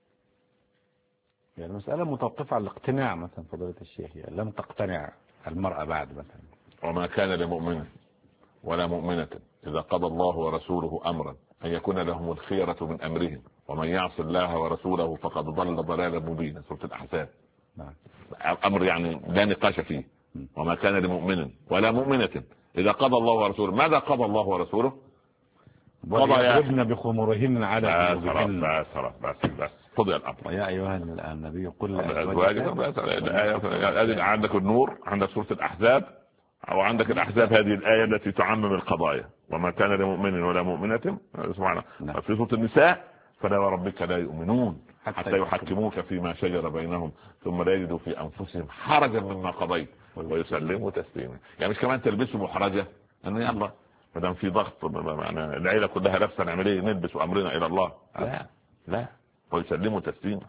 يعني المسألة متوقفة على الاقتناع مثلا فضيلة الشيخ، يعني لم تقتنع المرأة بعد مثلا. وما كان لمؤمن ولا مؤمنة إذا قضى الله ورسوله أمرا أن يكون لهم الخيرة من أمرهم ومن يعص الله ورسوله فقد ضل ضلالا مبينا. سورة الأحزاب. أمر يعني لا نقاش فيه. وما كان لمؤمن ولا مؤمنة إذا قضى الله ورسوله. ماذا قضى الله ورسوله؟ ويضربن بخمرهن على جيوبهن. بس قضي الأمر. يا أيها النبي قل لأزواجك. عندك النور، عندك سورة الأحزاب، أو عندك الأحزاب هذه الآية التي تعمم القضايا. وما كان لمؤمن ولا مؤمنة سبحانه. في سورة النساء فلا وربك لا يؤمنون حتى يحكموك فيما شجر بينهم ثم لا يجدوا في أنفسهم حرجا مما قضيت ويسلموا تسليما. يعني مش كمان تلبسوا محرجة أن يلا ما دام في ضغط العيلة كلها لابسة نعمل ايه؟ نلبس أمرنا إلى الله. لا ويسلموا تسليما.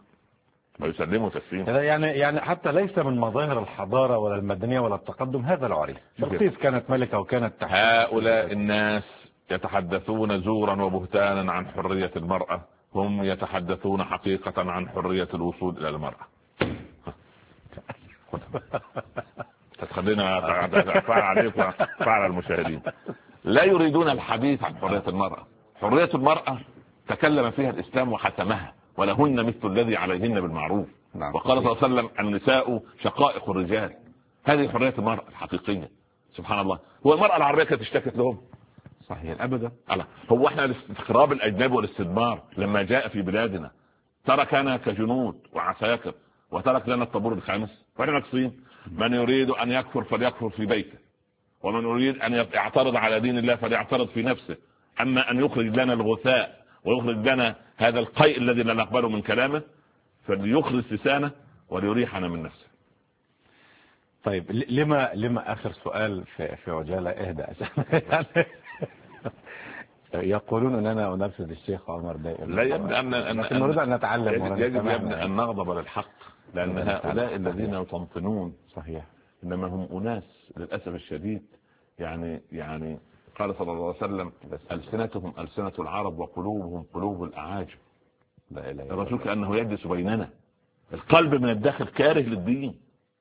يعني حتى ليس من مظاهر الحضارة ولا المدنية ولا التقدم هذا العري. بلقيس كانت ملكة وكانت تحت. هؤلاء الناس يتحدثون زورا وبهتانا عن حرية المرأة، هم يتحدثون حقيقة عن حرية الوصول إلى المرأة. تتخلينا فعل عليك وفعل المشاهدين. لا يريدون الحديث عن حرية المرأة. حرية المرأة تكلم فيها الإسلام وحتمها، ولهن مثل الذي عليهن بالمعروف. وقال صلى الله عليه وسلم النساء شقائق الرجال. هذه حرية المرأة الحقيقية. سبحان الله. هو المرأة العربية كانت اشتكت لهم؟ صحيح ابدا. هو احنا الاستخراب الاجنبي والاستدمار لما جاء في بلادنا تركنا كجنود وعساكر وترك لنا الطابور الخامس واحنا ناقصين. من يريد ان يكفر فليكفر في بيته، ومن يريد ان يعترض على دين الله فليعترض في نفسه. اما ان يخرج لنا الغثاء ويخرج لنا هذا القيء الذي لا نقبله من كلامه فليخرج لسانه وليريحنا من نفسه. طيب لما اخر سؤال في عجالة اهدى يقولون اننا انفذ الشيخ عمر دائما. لا يبدو ان نريد ان نتعلم. يجب ان نغضب للحق، لان هؤلاء الذين يطنطنون صحيح انما هم اناس للاسف الشديد يعني قال صلى الله عليه وسلم ألسنتهم ألسنة العرب وقلوبهم قلوب الأعاجم. الرسول كأنه يجلس بيننا. القلب من الداخل كاره للدين.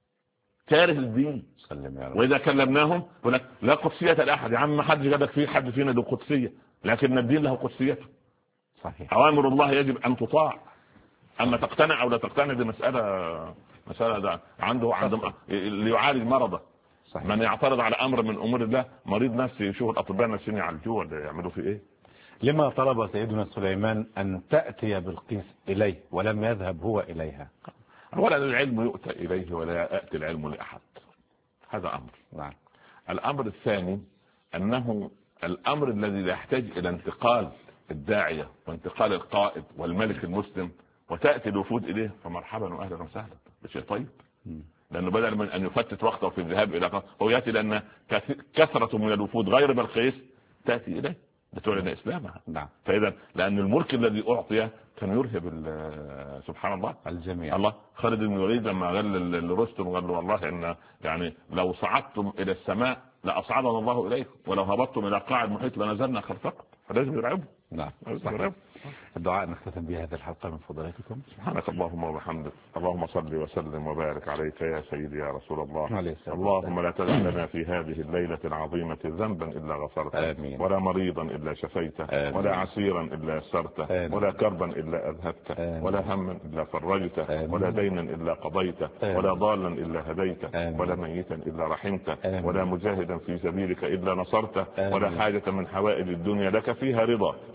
وإذا كلمناهم لا قدسية لأحد. يا عم ما حد جابك فيه حد فينا له قدسية، لكن الدين له قدسيته. صحيح. أوامر الله يجب أن تطاع. أما تقتنع أو لا تقتنع دي مسألة ده عنده ليعالج مرضه. صحيح. من يعترض على أمر من أمور الله مريض نفسي يشوف الأطباء النفسيين يعالجوه ولا يعملوا فيه إيه. لما طلب سيدنا سليمان أن تأتي بلقيس إليه ولم يذهب هو إليها؟ ولا العلم يؤتى إليه ولا يأتي العلم لأحد. هذا أمر. نعم. الأمر الثاني أنه الأمر الذي يحتاج إلى انتقال الداعية وانتقال القائد والملك المسلم وتأتي الوفود إليه فمرحبا وأهلا وسهلا بشيء طيب. لأنه بدل من أن يفتت وقته في الذهاب إلى هو يأتي لأن كثرة من الوفود غير بلقيس تأتي إليه بتعلن إسلامها. نعم. فإذا لأن الملك الذي أعطي كان يرهب سبحان الله الجميع. الله خالد بن الوليد لما قال لرستم قال له والله إن يعني لو صعدتم إلى السماء لأصعدنا الله إليكم ولو هبطتم إلى قاع المحيط لنزلنا خلفكم. فلازم يرعبوا. نعم. الدعاء نختتم بهذه الحلقة من فضلاتكم. سبحانك اللهم وبحمدك اللهم صل وسلم وبارك عليك يا سيدي يا رسول الله. اللهم لا تدع لنا في هذه الليلة العظيمة ذنبا إلا غفرته ولا مريضا إلا شفيته ولا عسيرا إلا يسرته ولا كربا إلا أذهبته ولا هما إلا فرجته ولا دينا إلا قضيته ولا ضالا إلا هديته ولا ميتا إلا رحمته ولا مجاهدا في سبيلك إلا نصرته ولا حاجة من حوائج الدنيا لك فيها رضا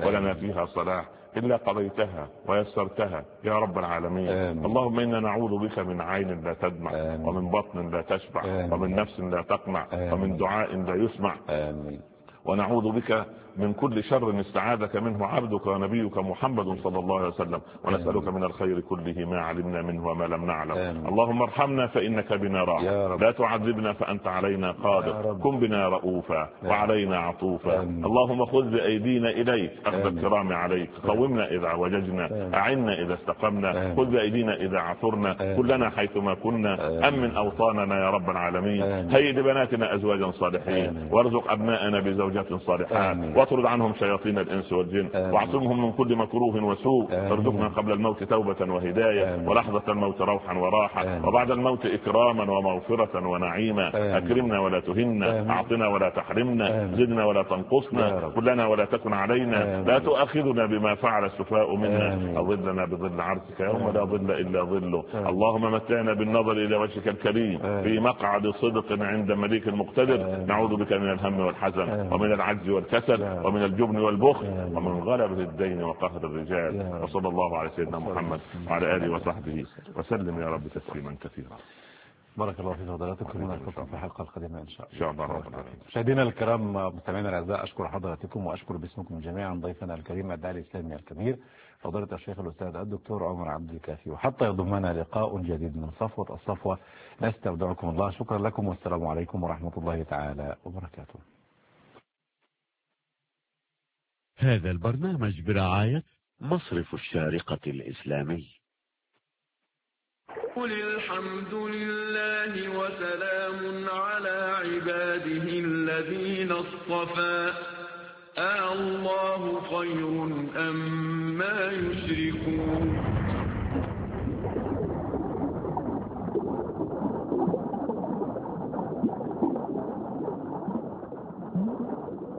ولنا فيها صلاح إلا قضيتها ويسرتها يا رب العالمين. اللهم إنا نعوذ بك من عين لا تدمع، ومن بطن لا تشبع، ومن نفس لا تقنع، ومن دعاء لا يسمع. ونعوذ بك من كل شر استعاذك منه عبدك ونبيك محمد صلى الله عليه وسلم، ونسألك من الخير كله ما علمنا منه وما لم نعلم. اللهم ارحمنا فإنك بنا راحم، لا تعذبنا فأنت علينا قادر، كن بنا رؤوفا وعلينا عطوفا. اللهم خذ بأيدينا إليك أخذ الكرام عليك، قومنا إذا عوججنا، أعنا إذا استقمنا، خذ بأيدينا إذا عثرنا، كلنا حيثما كنا، أمن أوطاننا يا رب العالمين. هيئ لبناتنا أزواجا صالحين، وارزق أبناءنا بزوجات صالحات، واطرد عنهم شياطين الإنس والجن، واعصمهم من كل مكروه وسوء. ارزقنا قبل الموت توبة وهداية، ولحظة الموت روحا وراحة، وبعد الموت إكراما ومغفرة ونعيما. أكرمنا ولا تهنا، أعطنا ولا تحرمنا، زدنا ولا تنقصنا، كلنا ولا تكن علينا، لا تؤاخذنا بما فعل السفهاء منا، أظلنا بظل عرشك يوم لا ظل إلا ظله. اللهم متعنا بالنظر إلى وجهك الكريم في مقعد صدق عند مليك المقتدر. نعوذ بك من الهم والحزن، ومن العجز والكسل، ومن الجبن والبخل، ومن غلبة الدين وقهر الرجال. وصلى الله على سيدنا محمد وعلى آله وصحبه وسلم يا رب تسليما كثيرا. بارك الله في فضلاتكم، ونلقاكم في الحلقة القادمة إن شاء الله. إن شاء الله رب العالمين. مشاهدينا الكرام، مستمعينا الأعزاء، أشكر حضراتكم وأشكر باسمكم جميعا ضيفنا الكريم الداعي الإسلامي الكبير فضيلة الشيخ الأستاذ الدكتور عمر عبد الكافي. وحتى يضمنا لقاء جديد من صفوة الصفوة، نستودعكم الله. شكرا لكم، والسلام عليكم ورحمة الله تعالى وبركاته. هذا البرنامج برعاية مصرف الشارقة الإسلامي. قل الحمد لله وسلام على عباده الذين اصطفى، الله خير أم ما يشركون.